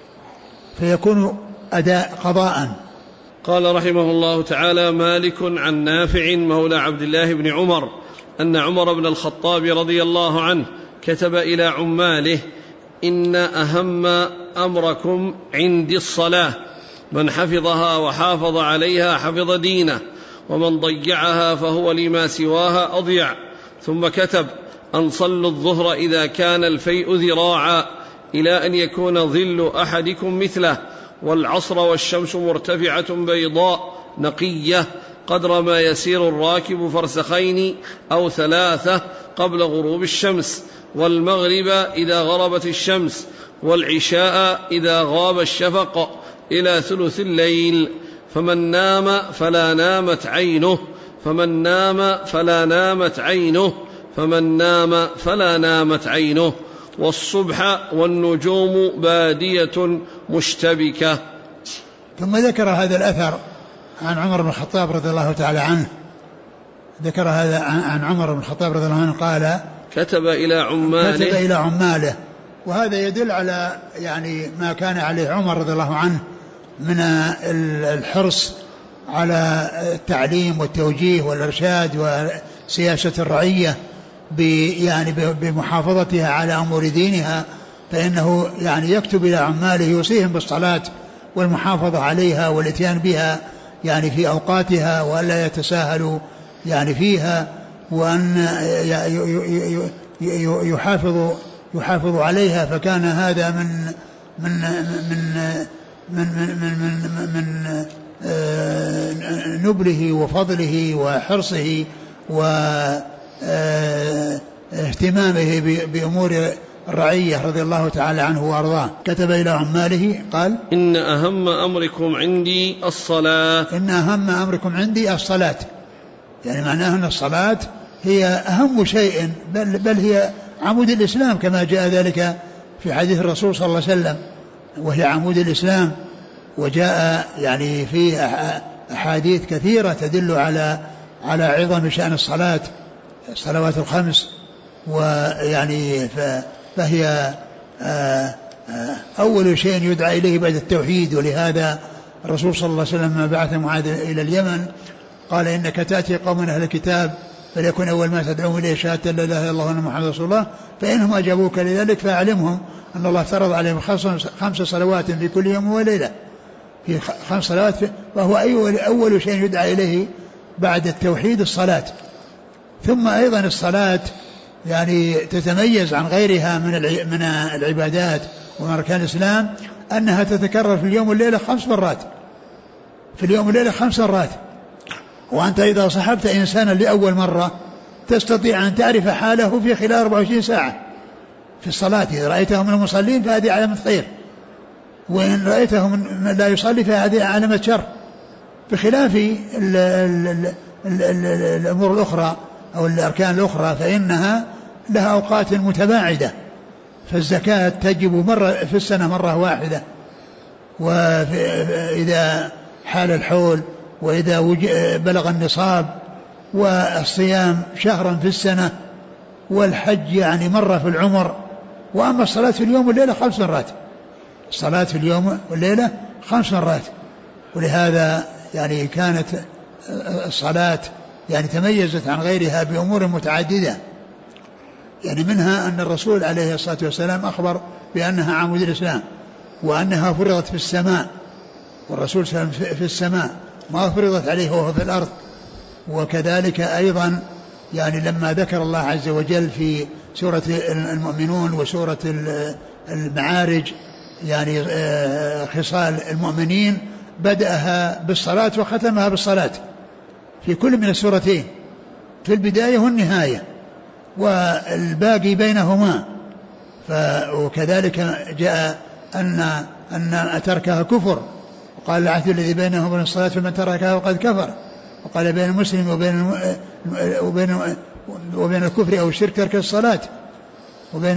فيكون أداء قضاء. قال رحمه الله تعالى مالك عن نافع مولى عبد الله بن عمر أن عمر بن الخطاب رضي الله عنه كتب إلى عماله إن أهم أمركم عندي الصلاة من حفظها وحافظ عليها حفظ دينه ومن ضيعها فهو لما سواها أضيع. ثم كتب أن صلوا الظهر إذا كان الفيء ذراعا إلى أن يكون ظل أحدكم مثله والعصر والشمس مرتفعة بيضاء نقية قدر ما يسير الراكب فرسخين أو ثلاثة قبل غروب الشمس، والمغرب إذا غربت الشمس، والعشاء إذا غاب الشفق إلى ثلث الليل. فمن نام فلا نامت عينه فمن نام فلا نامت عينه فمن نام فلا نامت عينه والصبح والنجوم بادية مشتبكة. ثم ذكر هذا الأثر عن عمر بن الخطاب رضي الله تعالى عنه، ذكر هذا عن عمر بن الخطاب رضي الله عنه قال كتب إلى عماله كتب إلى عماله وهذا يدل على يعني ما كان عليه عمر رضي الله عنه من الحرص على التعليم والتوجيه والإرشاد وسياسة الرعية يعني بمحافظتها على أمور دينها، فإنه يعني يكتب إلى عماله يوصيهم بالصلاة والمحافظة عليها والاتيان بها يعني في أوقاتها وألا يتساهلوا يعني فيها، وأن يحافظوا يحافظوا عليها. فكان هذا من من من من من من, من نبله وفضله وحرصه واهتمامه بأمور الرعية رضي الله تعالى عنه وأرضاه. كتب إلى عماله قال إن أهم أمركم عندي الصلاة إن أهم أمركم عندي الصلاة، يعني معناه أن الصلاة هي أهم شيء، بل, بل هي عمود الإسلام كما جاء ذلك في حديث الرسول صلى الله عليه وسلم، وهي عمود الإسلام. وجاء يعني في أحاديث كثيرة تدل على على عظم شأن الصلاة الصلوات الخمس، ويعني فهي أول شيء يدعى إليه بعد التوحيد. ولهذا الرسول صلى الله عليه وسلم لما بعث معاذ إلى اليمن قال إنك تأتي قوم أهل الكتاب فليكن أول ما تدعوهم إليه شهادة لا إله إلا الله وأن محمد رسول الله، فإنهم أجابوك لذلك فأعلمهم أن الله فرض عليهم خمس صلوات في كل يوم وليلة، في خمس صلوات، وهو أول شيء يدعى إليه بعد التوحيد الصلاة. ثم أيضا الصلاة يعني تتميز عن غيرها من من العبادات ومن أركان الإسلام أنها تتكرر في اليوم والليلة خمس مرات، في اليوم والليلة خمس مرات. وأنت إذا صحبت إنسانا لأول مرة تستطيع أن تعرف حاله في خلال أربعة وعشرين ساعة في الصلاة. إذا رأيته من المصلين فهذه علامة خير، وإن رأيته من لا يصلي فهذه علامة شر، بخلاف ال ال ال ال ال الأمور الأخرى أو الأركان الأخرى فإنها لها أوقات متباعدة. فالزكاة تجب مرة في السنة مرة واحدة، وإذا حال الحول، وإذا بلغ النصاب، والصيام شهرا في السنة، والحج يعني مرة في العمر. وأما الصلاة في اليوم والليلة خمس مرات، الصلاة في اليوم والليلة خمس مرات. ولهذا يعني كانت الصلاة يعني تميزت عن غيرها بأمور متعددة، يعني منها أن الرسول عليه الصلاة والسلام أخبر بأنها عمود الإسلام، وأنها فرضت في السماء، والرسول صلى الله عليه وسلم في السماء ما فرضت عليه وهو في الأرض. وكذلك أيضا يعني لما ذكر الله عز وجل في سورة المؤمنون وسورة المعارج يعني خصال المؤمنين بدأها بالصلاة وختمها بالصلاة في كل من السورتين، في البداية والنهاية، والباقي بينهما. وكذلك جاء أن أن تركها كفر، وقال العهد الذي بينهم وبين الصلاة فمن تركها وقد كفر. وقال بين المسلم وبين وبين وبين الكفر أو الشرك ترك الصلاة، وبين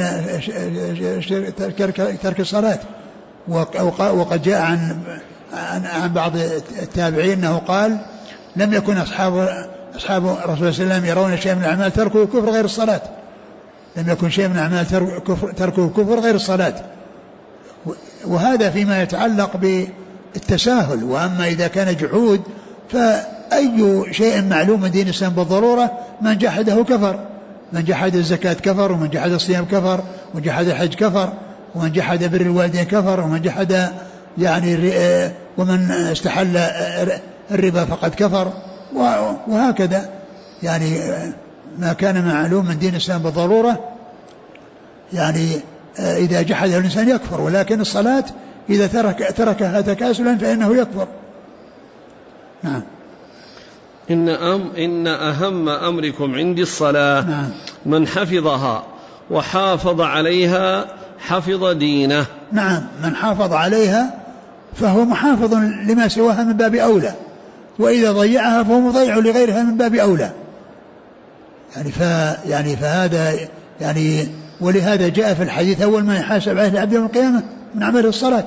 ترك الصلاة. وقد جاء عن عن بعض التابعين أنه قال لم يكن أصحاب أصحاب رسول الله صلى الله عليه وسلم يرون شيء من الأعمال تركه كفر غير الصلاة، لم يكن شيء من الأعمال تركه كفر غير الصلاة. وهذا فيما يتعلق بالتساهل. وأما إذا كان جحود فأي شيء معلوم من دين الإسلام بالضرورة من جحده كفر، من جحد الزكاة كفر، ومن جحد الصيام كفر، ومن جحد الحج كفر، ومن جحد بر الوالدين كفر، ومن جحد يعني ومن استحل الربا فقد كفر، وهكذا. يعني ما كان معلوم من دين الإسلام بالضرورة يعني إذا جحده الإنسان يكفر. ولكن الصلاة إذا ترك تركها تكاسلا فإنه يكفر. نعم. إن, أم إن أهم أمركم عندي الصلاة. نعم. من حفظها وحافظ عليها حفظ دينه. نعم، من حافظ عليها فهو محافظ لما سواها من باب أولى، وإذا ضيعها فهو مضيع لغيرها من باب أولى. يعني ف يعني فهذا يعني ولهذا جاء في الحديث أول ما يحاسب عليه العبد يوم القيامة من عمل الصلاة،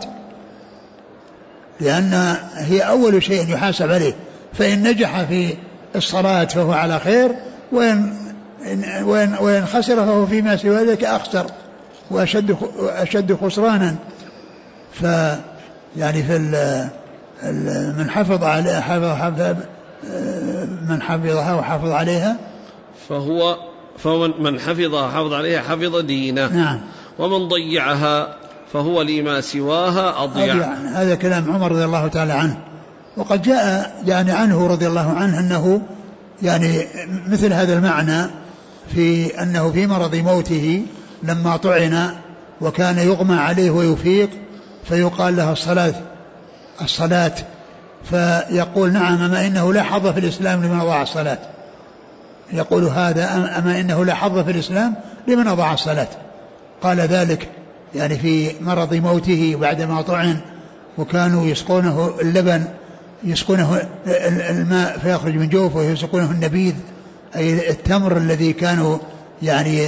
لأن هي أول شيء يحاسب عليه، فإن نجح في الصلاة فهو على خير، وإن وإن وإن خسر فهو فيما سوى ذلك أخسر وأشد أشد خسرانا. ف يعني في من حفظ على حفظ من حفظها وحافظ عليها فهو فمن حفظها حافظ عليها حفظ دينه. نعم. ومن ضيعها فهو لما سواها أضيع. أضيع. هذا كلام عمر رضي الله تعالى عنه. وقد جاء يعني عنه رضي الله عنه أنه يعني مثل هذا المعنى في أنه في مرض موته لما طعن وكان يغمى عليه ويفيق فيقال له الصلاة الصلاة فيقول نعم أما إنه لا حظ في الإسلام لمن أضاع الصلاة. يقول هذا أما إنه لا حظ في الإسلام لمن أضاع الصلاة. قال ذلك يعني في مرض موته بعدما طعن وكانوا يسقونه اللبن يسقونه الماء فيخرج من جوفه ويسقونه النبيذ أي التمر الذي كانوا يعني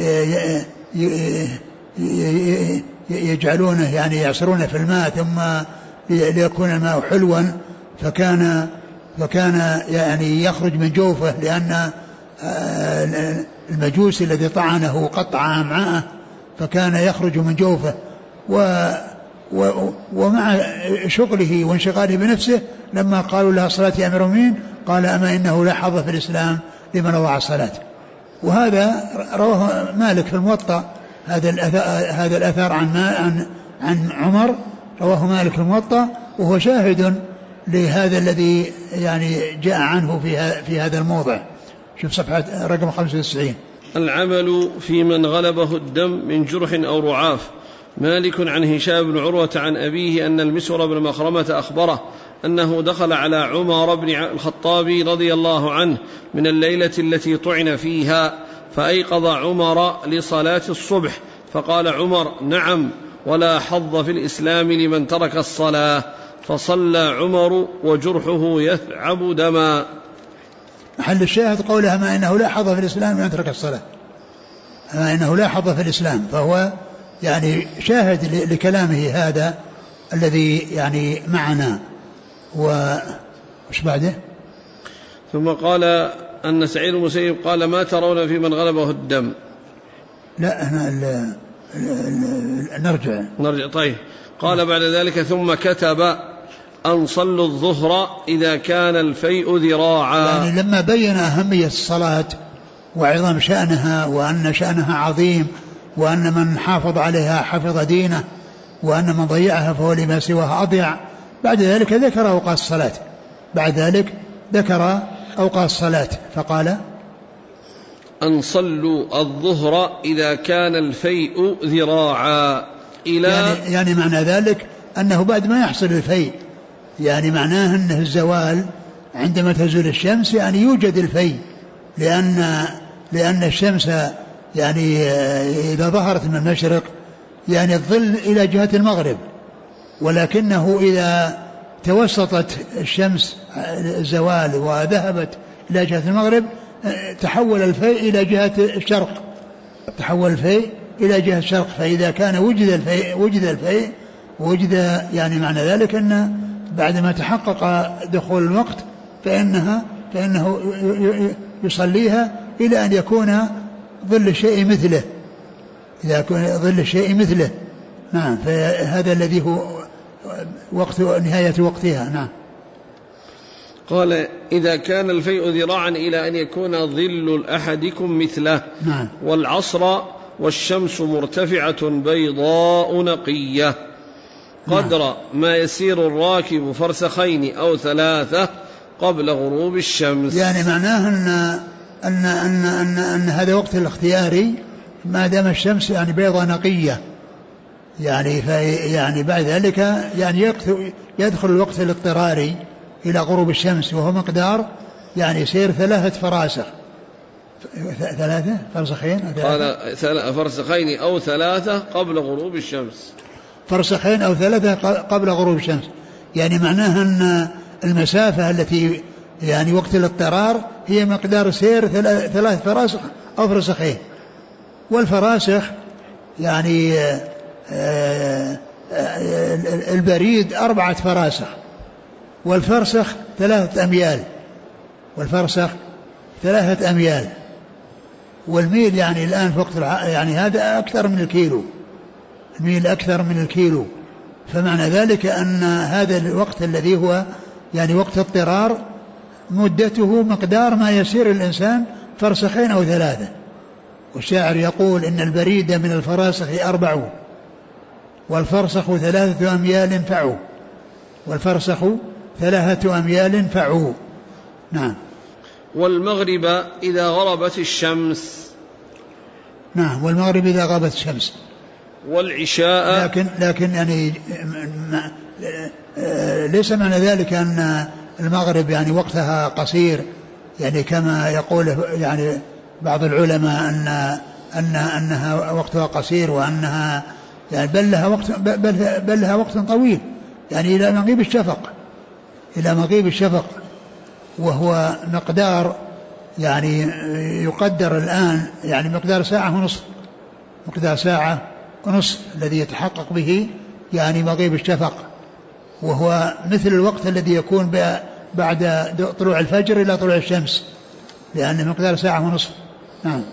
يجعلونه يعني يعصرونه في الماء ثم ليكون الماء حلوا فكان فكان يعني يخرج من جوفه لأن المجوس الذي طعنه قطع أمعاءه فكان يخرج من جوفه و ومع شغله وانشغاله بنفسه لما قالوا لها الصلاة يا أمير المؤمنين قال أما إنه لا حظ في الإسلام لمن أضاع الصلاة. وهذا رواه مالك في الموطأ هذا هذا الأثر عن عن عن عمر رواه مالك في الموطأ وهو شاهد لهذا الذي يعني جاء عنه في في هذا الموضع. شوف صفحة رقم خمسة وتسعين. العمل في من غلبه الدم من جرح أو رعاف. مالك عن هشام بن عروة عن أبيه أن المسور بن مخرمة أخبره أنه دخل على عمر بن الخطاب رضي الله عنه من الليلة التي طعن فيها فأيقظ عمر لصلاة الصبح فقال عمر نعم ولا حظ في الإسلام لمن ترك الصلاة فصلى عمر وجرحه يثعب دما. محل الشاهد قولها ما إنه لا حظ في الإسلام لمن ترك الصلاة ما إنه لا حظ في الإسلام فهو يعني شاهد لكلامه هذا الذي يعني معنا. وش بعده؟ ثم قال أن سعيد المسيب قال ما ترون في من غلبه الدم. لا احنا ال ال نرجع نرجع طيب. قال بعد ذلك ثم كتب أن صلوا الظهر إذا كان الفيء ذراعا. يعني لما بين أهمية الصلاة وعظم شأنها وأن شأنها عظيم وأن من حافظ عليها حفظ دينه وأن من ضيعها فهو لما سواها أضيع بعد ذلك ذكر أوقات الصلاة بعد ذلك ذكر أوقات الصلاة فقال أن صلوا الظهر إذا كان الفيء ذراعا إلى يعني, يعني معنى ذلك أنه بعد ما يحصل الفيء يعني معناه أنه الزوال عندما تزول الشمس يعني يوجد الفيء لأن لأن الشمس يعني إذا ظهرت من المشرق يعني الظل إلى جهة المغرب ولكنه إذا توسطت الشمس الزوال وذهبت إلى جهة المغرب تحول الفيء إلى جهة الشرق تحول الفيء إلى جهة الشرق فإذا كان وجد الفيء وجد الفيء وجد يعني معنى ذلك أن بعدما تحقق دخول الوقت فإنها فإنه يصليها إلى أن يكون ظل الشيء مثله إذا يكون ظل الشيء مثله. نعم فهذا الذي هو وقت نهاية وقتها. نعم. قال إذا كان الفيء ذراعا إلى أن يكون ظل أحدكم مثله. نعم. والعصر والشمس مرتفعة بيضاء نقية قدر نعم. ما يسير الراكب فرسخين أو ثلاثة قبل غروب الشمس. يعني معناه أن أن أن أن, أن هذا وقت الاختياري ما دام الشمس يعني بيضاء نقية يعني في يعني بعد ذلك يعني يدخل الوقت الاضطراري إلى غروب الشمس، وهو مقدار يعني سير ثلاثة فراسخ. ثلاثة فرسخين قال فرسخين أو ثلاثة قبل غروب الشمس. فرسخين أو ثلاثة قبل غروب الشمس، يعني معناها أن المسافة التي يعني وقت الاضطرار هي مقدار سير ثلاث فراسخ أو فرسخين. والفراسخ يعني البريد أربعة فراسخ، والفرسخ ثلاثة أميال، والفرسخ ثلاثة أميال، والميل يعني الآن في وقت يعني هذا أكثر من الكيلو، الميل أكثر من الكيلو. فمعنى ذلك أن هذا الوقت الذي هو يعني وقت اضطرار مدته مقدار ما يسير الإنسان فرسخين أو ثلاثة. والشاعر يقول إن البريد من الفراسخ أربع، والفرسخ ثلاثة أميال فعوا، والفرسخ ثلاثة أميال فعوا. نعم. والمغرب إذا غربت الشمس. نعم، والمغرب إذا غربت الشمس. والعشاء. لكن لكن يعني ليس معنى ذلك أن المغرب يعني وقتها قصير، يعني كما يقول يعني بعض العلماء أن أن أنها وقتها قصير، وأنها يعني بل لها وقت بل, بل لها وقت طويل، يعني إلى مغيب الشفق، إلى مغيب الشفق، وهو مقدار يعني يقدر الآن يعني مقدار ساعة ونصف، مقدار ساعة ونصف الذي يتحقق به يعني مغيب الشفق، وهو مثل الوقت الذي يكون بعد طلوع الفجر إلى طلوع الشمس، لأنه مقدار ساعة ونصف. نعم.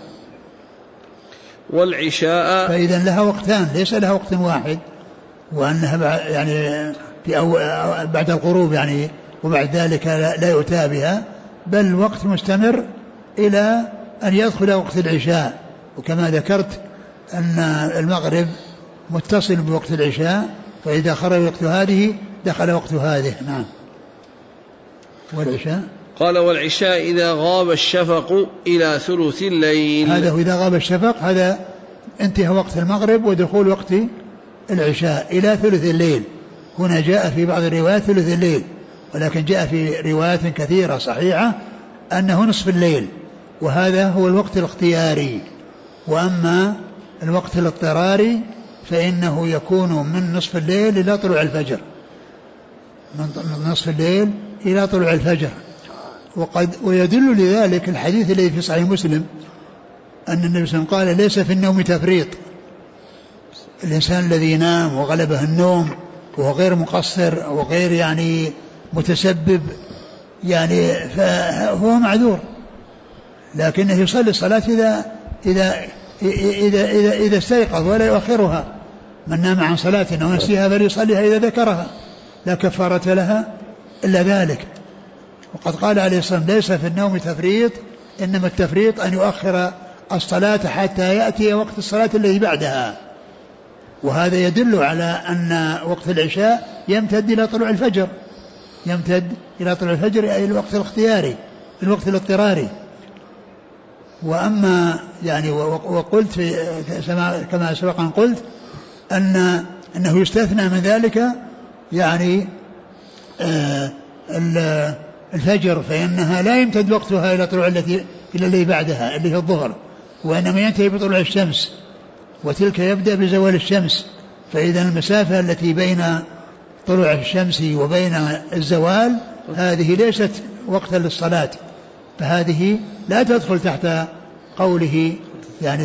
والعشاء. فإذا لها وقتان، ليس لها وقت واحد، وأنها يعني في أو بعد الغروب يعني وبعد ذلك لا يؤتى بها، بل وقت مستمر إلى أن يدخل وقت العشاء. وكما ذكرت أن المغرب متصل بوقت العشاء، فإذا خرج وقت هذه دخل وقت هذه. نعم. والعشاء قال والعشاء إذا غاب الشفق إلى ثلث الليل. هذا إذا غاب الشفق، هذا انتهى وقت المغرب ودخول وقت العشاء إلى ثلث الليل. هنا جاء في بعض الروايات ثلث الليل، ولكن جاء في روايات كثيرة صحيحة أنه نصف الليل، وهذا هو الوقت الاختياري. وأما الوقت الاضطراري فإنه يكون من نصف الليل إلى طلوع الفجر، من نصف الليل إلى طلوع الفجر. وقد ويدل لذلك الحديث الذي في صحيح مسلم أن النبي صلى الله عليه وسلم قال ليس في النوم تفريط. الإنسان الذي ينام وغلبه النوم وهو غير مقصر وغير يعني متسبب يعني فهو معذور، لكنه يصلي الصلاة إذا إذا إذا إذا, إذا استيقظ ولا يؤخرها. من نام عن صلاة أو نسيها فليصليها إذا ذكرها، لا كفارة لها إلا ذلك. وقد قال عليه الصلاة والسلام ليس في النوم تفريط، إنما التفريط أن يؤخر الصلاة حتى يأتي وقت الصلاة الذي بعدها. وهذا يدل على أن وقت العشاء يمتد إلى طلوع الفجر، يمتد إلى طلوع الفجر أي الوقت الاختياري، الوقت الاضطراري. وأما يعني وقلت في كما سبق أن قلت أن أنه يستثنى من ذلك يعني آه الفجر، فإنها لا يمتد وقتها إلى طلوع التي إلى الذي بعدها اللي هي الظهر، وإنما ينتهي بطلوع الشمس، وتلك يبدأ بزوال الشمس. فإذا المسافة التي بين طلوع الشمس وبين الزوال هذه ليست وقتا للصلاة، فهذه لا تدخل تحت قوله يعني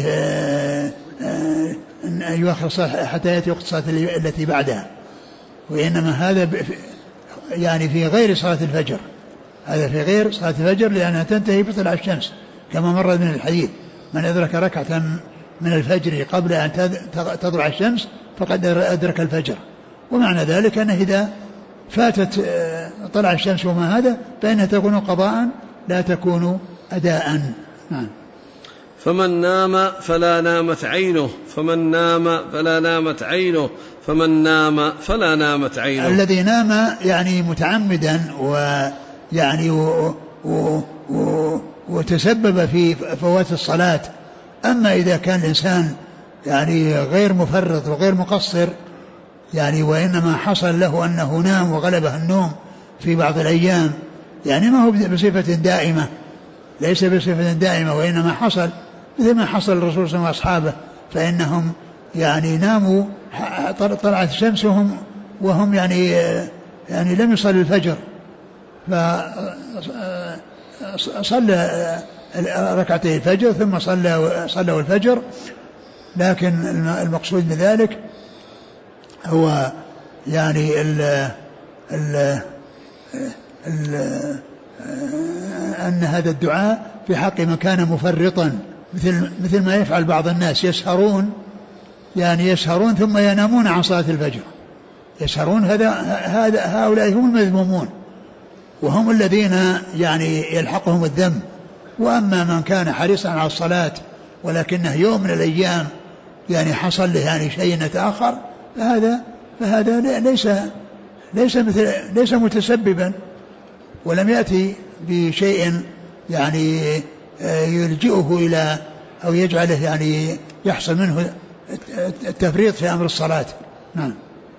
أن يؤخر الصلاة حتى يأتي وقت الصلاة التي بعدها، وإنما هذا يعني في غير صلاة الفجر، هذا في غير صلاة الفجر لأنها تنتهي بطلوع الشمس كما مر من الحديث: من أدرك ركعة من الفجر قبل أن تطلع الشمس فقد أدرك الفجر. ومعنى ذلك أنه إذا فاتت طلع الشمس وما هذا فإنها تكون قضاء لا تكون أداء. نعم. فمن نام فلا نامت عينه، فمن نام فلا نامت عينه، فمن نام فلا نامت عينه. الذي نام يعني متعمدا ويعني و و و وتسبب في فوات الصلاة. أما إذا كان الإنسان يعني غير مفرط وغير مقصر يعني، وإنما حصل له أنه نام وغلبه النوم في بعض الأيام، يعني ما هو بصفة دائمة، ليس بصفة دائمة، وإنما حصل مثل ما حصل الرسول صلى الله عليه وسلم وأصحابه، فإنهم يعني ناموا طلعت الشمس وهم وهم يعني يعني لم يصلوا الفجر، فصلى ركعتي الفجر ثم صلى صلوا الفجر. لكن المقصود بذلك هو يعني ال ال ال أن هذا الدعاء في حق من كان مفرطا، مثل مثل ما يفعل بعض الناس، يسهرون يعني يسهرون ثم ينامون عن صلاة الفجر، يسهرون، هذا هذا هؤلاء هم المذمومون وهم الذين يعني يلحقهم الذم. وأما من كان حريصا على الصلاة ولكنه يوم من الأيام يعني حصل له يعني شيء يتأخر، فهذا فهذا ليس ليس مثل ليس متسببا ولم يأتي بشيء يعني يلجئه إلى أو يجعله يعني يحصل منه التفريط في أمر الصلاة. نعم.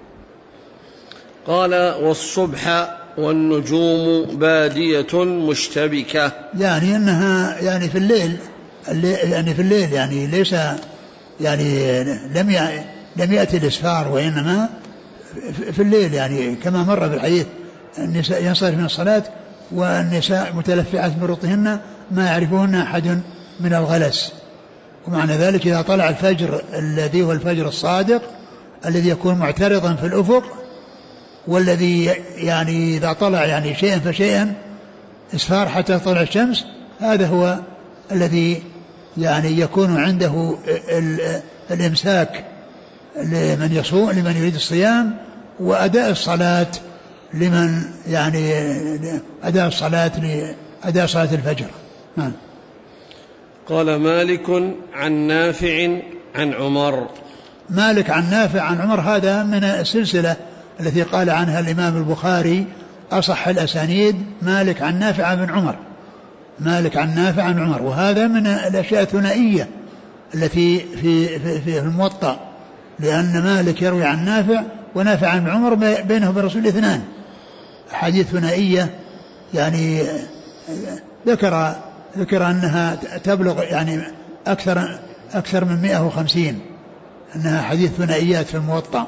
قال والصبح والنجوم بادية مشتبكة، يعني أنها يعني في الليل يعني في الليل يعني ليس يعني لم لم يأتي الإسفار، وإنما في الليل يعني كما مر في الحديث النساء ينصرف من الصلاة والنساء متلفعات برؤوسهن ما يعرفهن أحد من الغلس. ومعنى ذلك إذا طلع الفجر الذي هو الفجر الصادق الذي يكون معترضا في الأفق، والذي يعني إذا طلع يعني شيئا فشيئا إسفار حتى طلع الشمس، هذا هو الذي يعني يكون عنده الإمساك لمن يصوم لمن يريد الصيام، وأداء الصلاة لمن يعني أداء الصلاة لأداء صلاة الفجر. نعم. قال مالك عن نافع عن عمر. مالك عن نافع عن عمر هذا من السلسلة التي قال عنها الإمام البخاري أصح الأسانيد، مالك عن نافع بن عمر، مالك عن نافع عن عمر، وهذا من الأشياء الثنائية التي في في, في الموطأ، لأن مالك يروي عن نافع ونافع عن عمر بينه وبين الرسول اثنان، حديث ثنائية يعني ذكر ذكر أنها تبلغ يعني أكثر أكثر من مئة وخمسين، أنها حديث ثنائيات في الموطأ.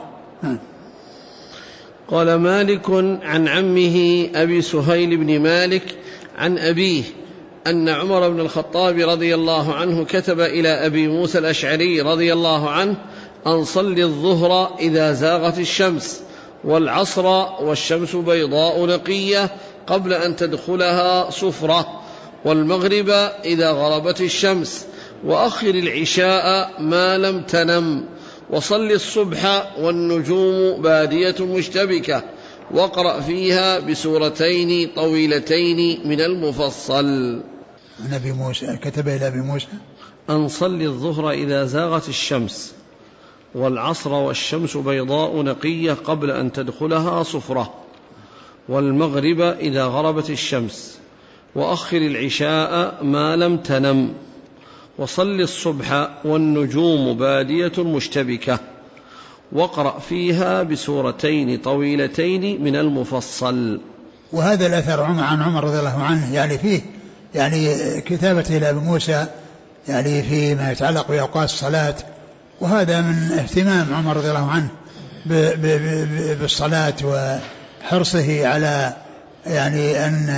قال مالك عن عمه أبي سهيل بن مالك عن أبيه أن عمر بن الخطاب رضي الله عنه كتب إلى أبي موسى الأشعري رضي الله عنه أن صل الظهر إذا زاغت الشمس، والعصر والشمس بيضاء نقية قبل أن تدخلها صفرة، والمغرب إذا غربت الشمس، وأخر العشاء ما لم تنم، وصل الصبح والنجوم بادية مشتبكة، واقرأ فيها بسورتين طويلتين من المفصل. نبي موسى كتب إلى أبي موسى أن صل الظهر إذا زاغت الشمس، والعصر والشمس بيضاء نقية قبل أن تدخلها صفرة، والمغرب إذا غربت الشمس، وأخر العشاء ما لم تنم، وصل الصبح والنجوم بادية مشتبكة، واقرأ فيها بسورتين طويلتين من المفصل. وهذا الأثر عن عمر رضي الله عنه يعني فيه يعني كتابته إلى أبي موسى يعني فيما يتعلق بأوقات الصلاة، وهذا من اهتمام عمر رضي الله عنه بالصلاة وحرصه على يعني أن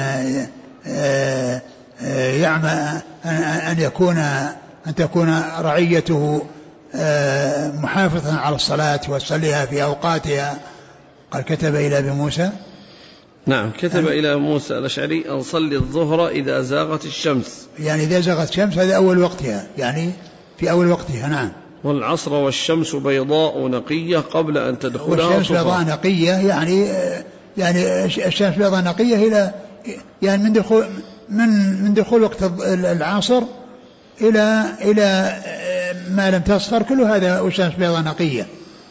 يعمل أن يكون أن تكون رعيته محافظا على الصلاة وتصليها في أوقاتها. قال كتب إلى أبي موسى، نعم كتب إلى موسى الأشعري أن صلي الظهر إذا زاغت الشمس، يعني إذا زاغت الشمس هذا أول وقتها، يعني في أول وقتها. نعم. والعصر والشمس بيضاء نقية قبل أن تدخلها صفرة. والشمس بيضاء نقية يعني يعني الشمس بيضاء نقية إلى يعني من دخول من من دخول وقت العصر إلى إلى ما لم تصفر، كل هذا والشمس بيضاء نقية.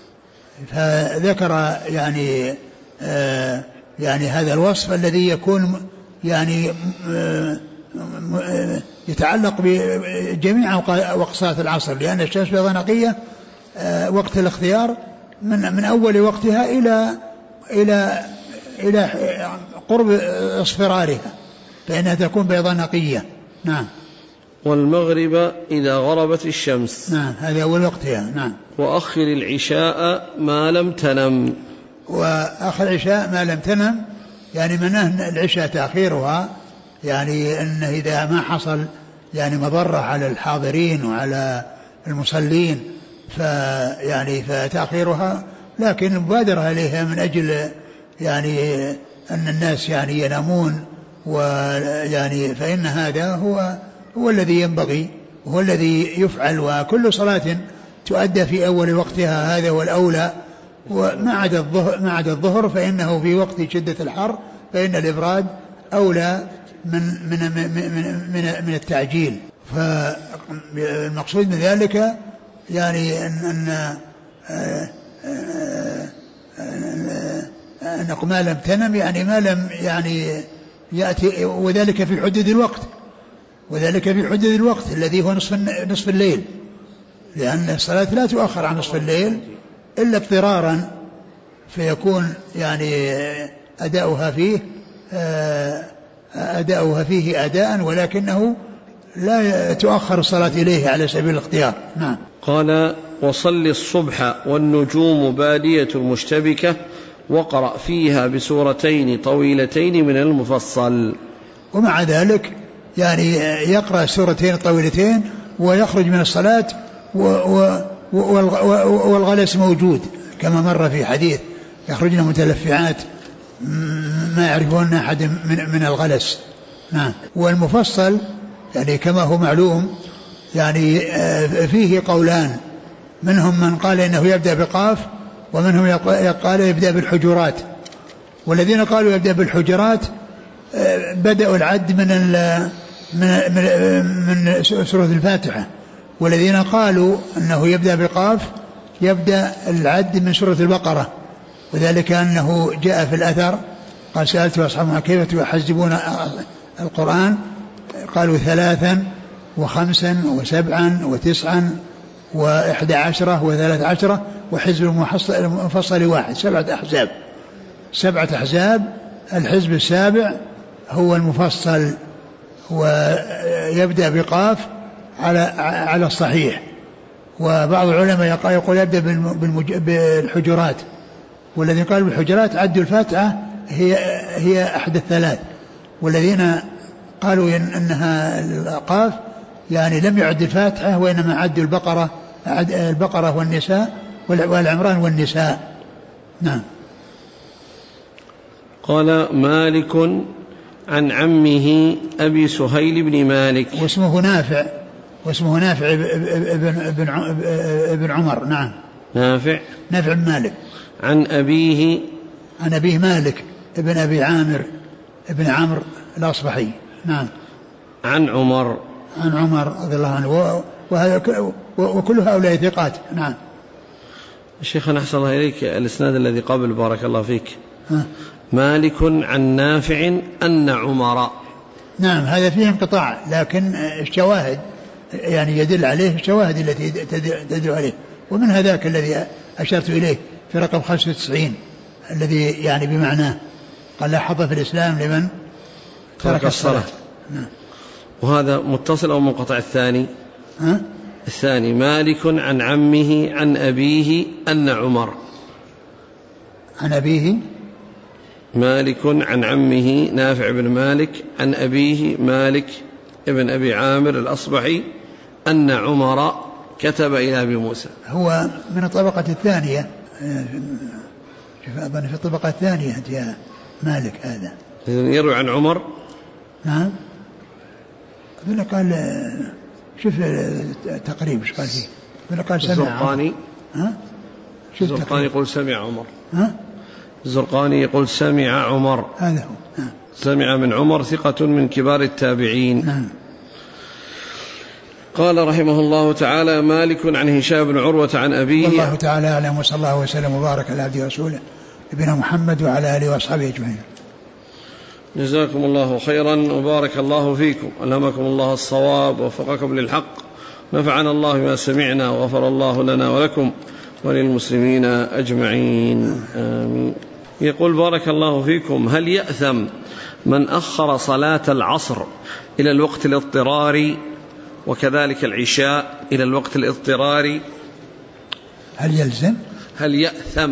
فذكر يعني آه يعني هذا الوصف الذي يكون يعني آه يتعلق بجميع أوقات العصر، لأن الشمس بيضاء نقية وقت الاختيار من من أول وقتها إلى إلى إلى قرب اصفرارها، فإنها تكون بيضاء نقية. نعم. والمغرب إذا غربت الشمس. نعم هذا أول وقتها. نعم. وأخر العشاء ما لم تنم. وآخر العشاء ما لم تنم، يعني منه العشاء تأخيرها، يعني أنه إذا ما حصل يعني مضرة على الحاضرين وعلى المصلين فيعني فتأخيرها، لكن المبادرة إليها من أجل يعني أن الناس يعني ينامون، ويعني فإن هذا هو هو الذي ينبغي وهو الذي يفعل، وكل صلاة تؤدى في أول وقتها هذا هو الأولى. وما عدا الظهر ما عدا الظهر فإنه في وقت شدة الحر فإن الإبراد أولى من من من من, من التعجيل. فالمقصود من ذلك يعني أن أن أن ما لم تنم يعني ما لم يعني يأتي، وذلك في حدود الوقت، وذلك في حدود الوقت الذي هو نصف نصف الليل، لأن الصلاة لا تؤخر عن نصف الليل إلا اضطرارا، فيكون يعني أداؤها فيه أداؤها فيه أداء، ولكنه لا تؤخر الصلاة إليه على سبيل الاختيار. نعم. قال وصل الصبح والنجوم بادية مشتبكة وقرأ فيها بسورتين طويلتين من المفصل. ومع ذلك يعني يقرأ سورتين طويلتين ويخرج من الصلاة والغلس موجود كما مر في حديث يخرجن متلفعات ما يعرفون أحد من, من الغلس. نعم. والمفصل يعني كما هو معلوم يعني فيه قولان، منهم من قال إنه يبدأ بقاف، ومنهم قال يبدأ بالحجرات. والذين قالوا يبدأ بالحجرات بدأوا العد من من من سورة الفاتحة، والذين قالوا أنه يبدأ بقاف يبدأ العد من سورة البقرة، وذلك أنه جاء في الأثر قال سألت أصحابها كيف تحزبون القرآن، قالوا ثلاثا وخمسا وسبعا وتسعا وإحدى عشرة وثلاث عشرة وحزب المفصل واحد، سبعة أحزاب سبعة أحزاب الحزب السابع هو المفصل، ويبدأ بقاف على على الصحيح. وبعض العلماء يقول يبدأ بالحجرات، والذين قالوا بالحجرات عدوا الفاتحة هي هي أحد الثلاث، والذين قالوا إن أنها القاف يعني لم يعد الفاتحة وإنما عدوا البقرة البقرة والنساء والعمران والنساء. نعم. قال مالك عن عمه أبي سهيل بن مالك واسمه نافع واسمه نافع ابن ابن ابن عمر. نعم. نافع نافع بن مالك عن أبيه عن أبيه مالك ابن أبي عامر ابن عمرو الأصبحي. نعم. عن عمر عن عمر رضي الله عنه، وهذا وكل هؤلاء ثقات. نعم. شيخنا أحسن الله إليك، الإسناد الذي قبل بارك الله فيك ها. مالك عن نافع أن عمر. نعم هذا فيه انقطاع، لكن الشواهد يعني يدل عليه الشواهد التي تدل عليه، ومن هذاك الذي أشرت إليه في رقم خمسة وتسعين الذي يعني بمعناه قال لا حظ في الإسلام لمن ترك الصلاة. نعم. وهذا متصل أو منقطع الثاني؟ ها؟ الثاني مالك عن عمه عن أبيه أن عمر. عن أبيه مالك عن عمه نافع بن مالك عن أبيه مالك ابن أبي عامر الأصبحي أن عمر كتب إلى أبي موسى. هو من الطبقة الثانية، أظن في الطبقة الثانية يا مالك هذا. يروي عن عمر. نعم. أظن قال شوف تقريب ايش قال فيه. أظن قال سمع الزرقاني. ها؟ الزرقاني يقول سمع عمر. ها؟ الزرقاني يقول سمع عمر. هذا هو. ها. سمع من عمر ثقة من كبار التابعين. نعم. قال رحمه الله تعالى مالك عن هشام بن عروة عن أبيه. والله تعالى أعلم، وصلى الله وسلم وبارك على عبده ورسوله نبينا محمد وعلى آله وأصحابه أجمعين. جزاكم الله خيرا وبارك الله فيكم، ألهمكم الله الصواب ووفقكم للحق نفعنا الله بما سمعنا وغفر الله لنا ولكم وللمسلمين أجمعين آمين. يقول بارك الله فيكم: هل يأثم من أخر صلاة العصر إلى الوقت الاضطراري وكذلك العشاء إلى الوقت الاضطراري؟ هل يلزم؟ هل يأثم؟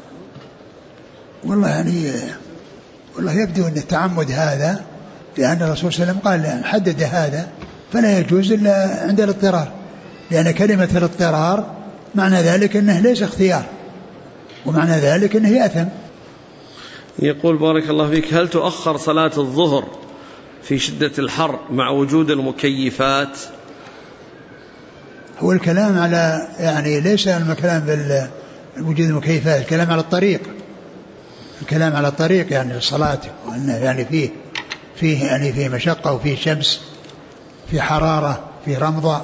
والله يعني والله يبدو أن التعمد هذا، لأن الرسول صلى الله عليه وسلم قال حدد هذا فلا يجوز إلا عند الاضطرار، لأن كلمة الاضطرار معنى ذلك أنه ليس اختيار، ومعنى ذلك أنه يأثم. يقول بارك الله فيك: هل تؤخر صلاة الظهر في شدة الحر مع وجود المكيفات؟ هو الكلام على يعني ليس الكلام بوجود المكيفات، الكلام على الطريق، الكلام على الطريق يعني الصلاة، وأنه يعني فيه فيه يعني فيه مشقة وفيه شمس، في حرارة، في رمضة،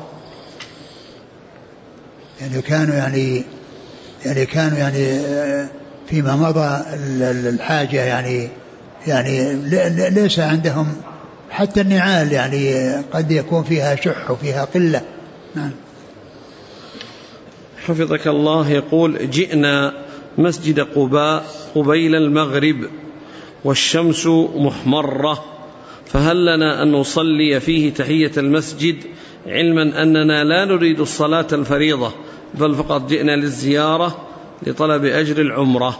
يعني كانوا يعني يعني كانوا يعني فيما مضى الحاجة يعني يعني ليس عندهم حتى النعال، يعني قد يكون فيها شح وفيها قلة. نعم. حفظك الله. يقول: جئنا مسجد قباء قبيل المغرب والشمس محمرة، فهل لنا أن نصلي فيه تحية المسجد، علما أننا لا نريد الصلاة الفريضة بل فقط جئنا للزيارة لطلب أجر العمرة؟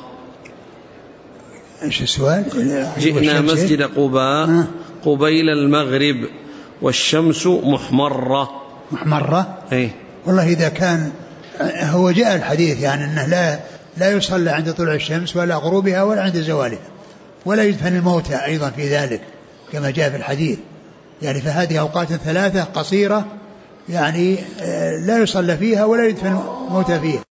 إيش السؤال؟ جئنا مسجد قباء قبيل المغرب والشمس محمرة. محمرة؟ أي والله إذا كان هو جاء الحديث يعني أنه لا لا يصلى عند طلوع الشمس ولا غروبها ولا عند زوالها، ولا يدفن الموتى أيضا في ذلك كما جاء في الحديث، يعني فهذه أوقات ثلاثة قصيرة يعني لا يصلى فيها ولا يدفن الموتى فيها.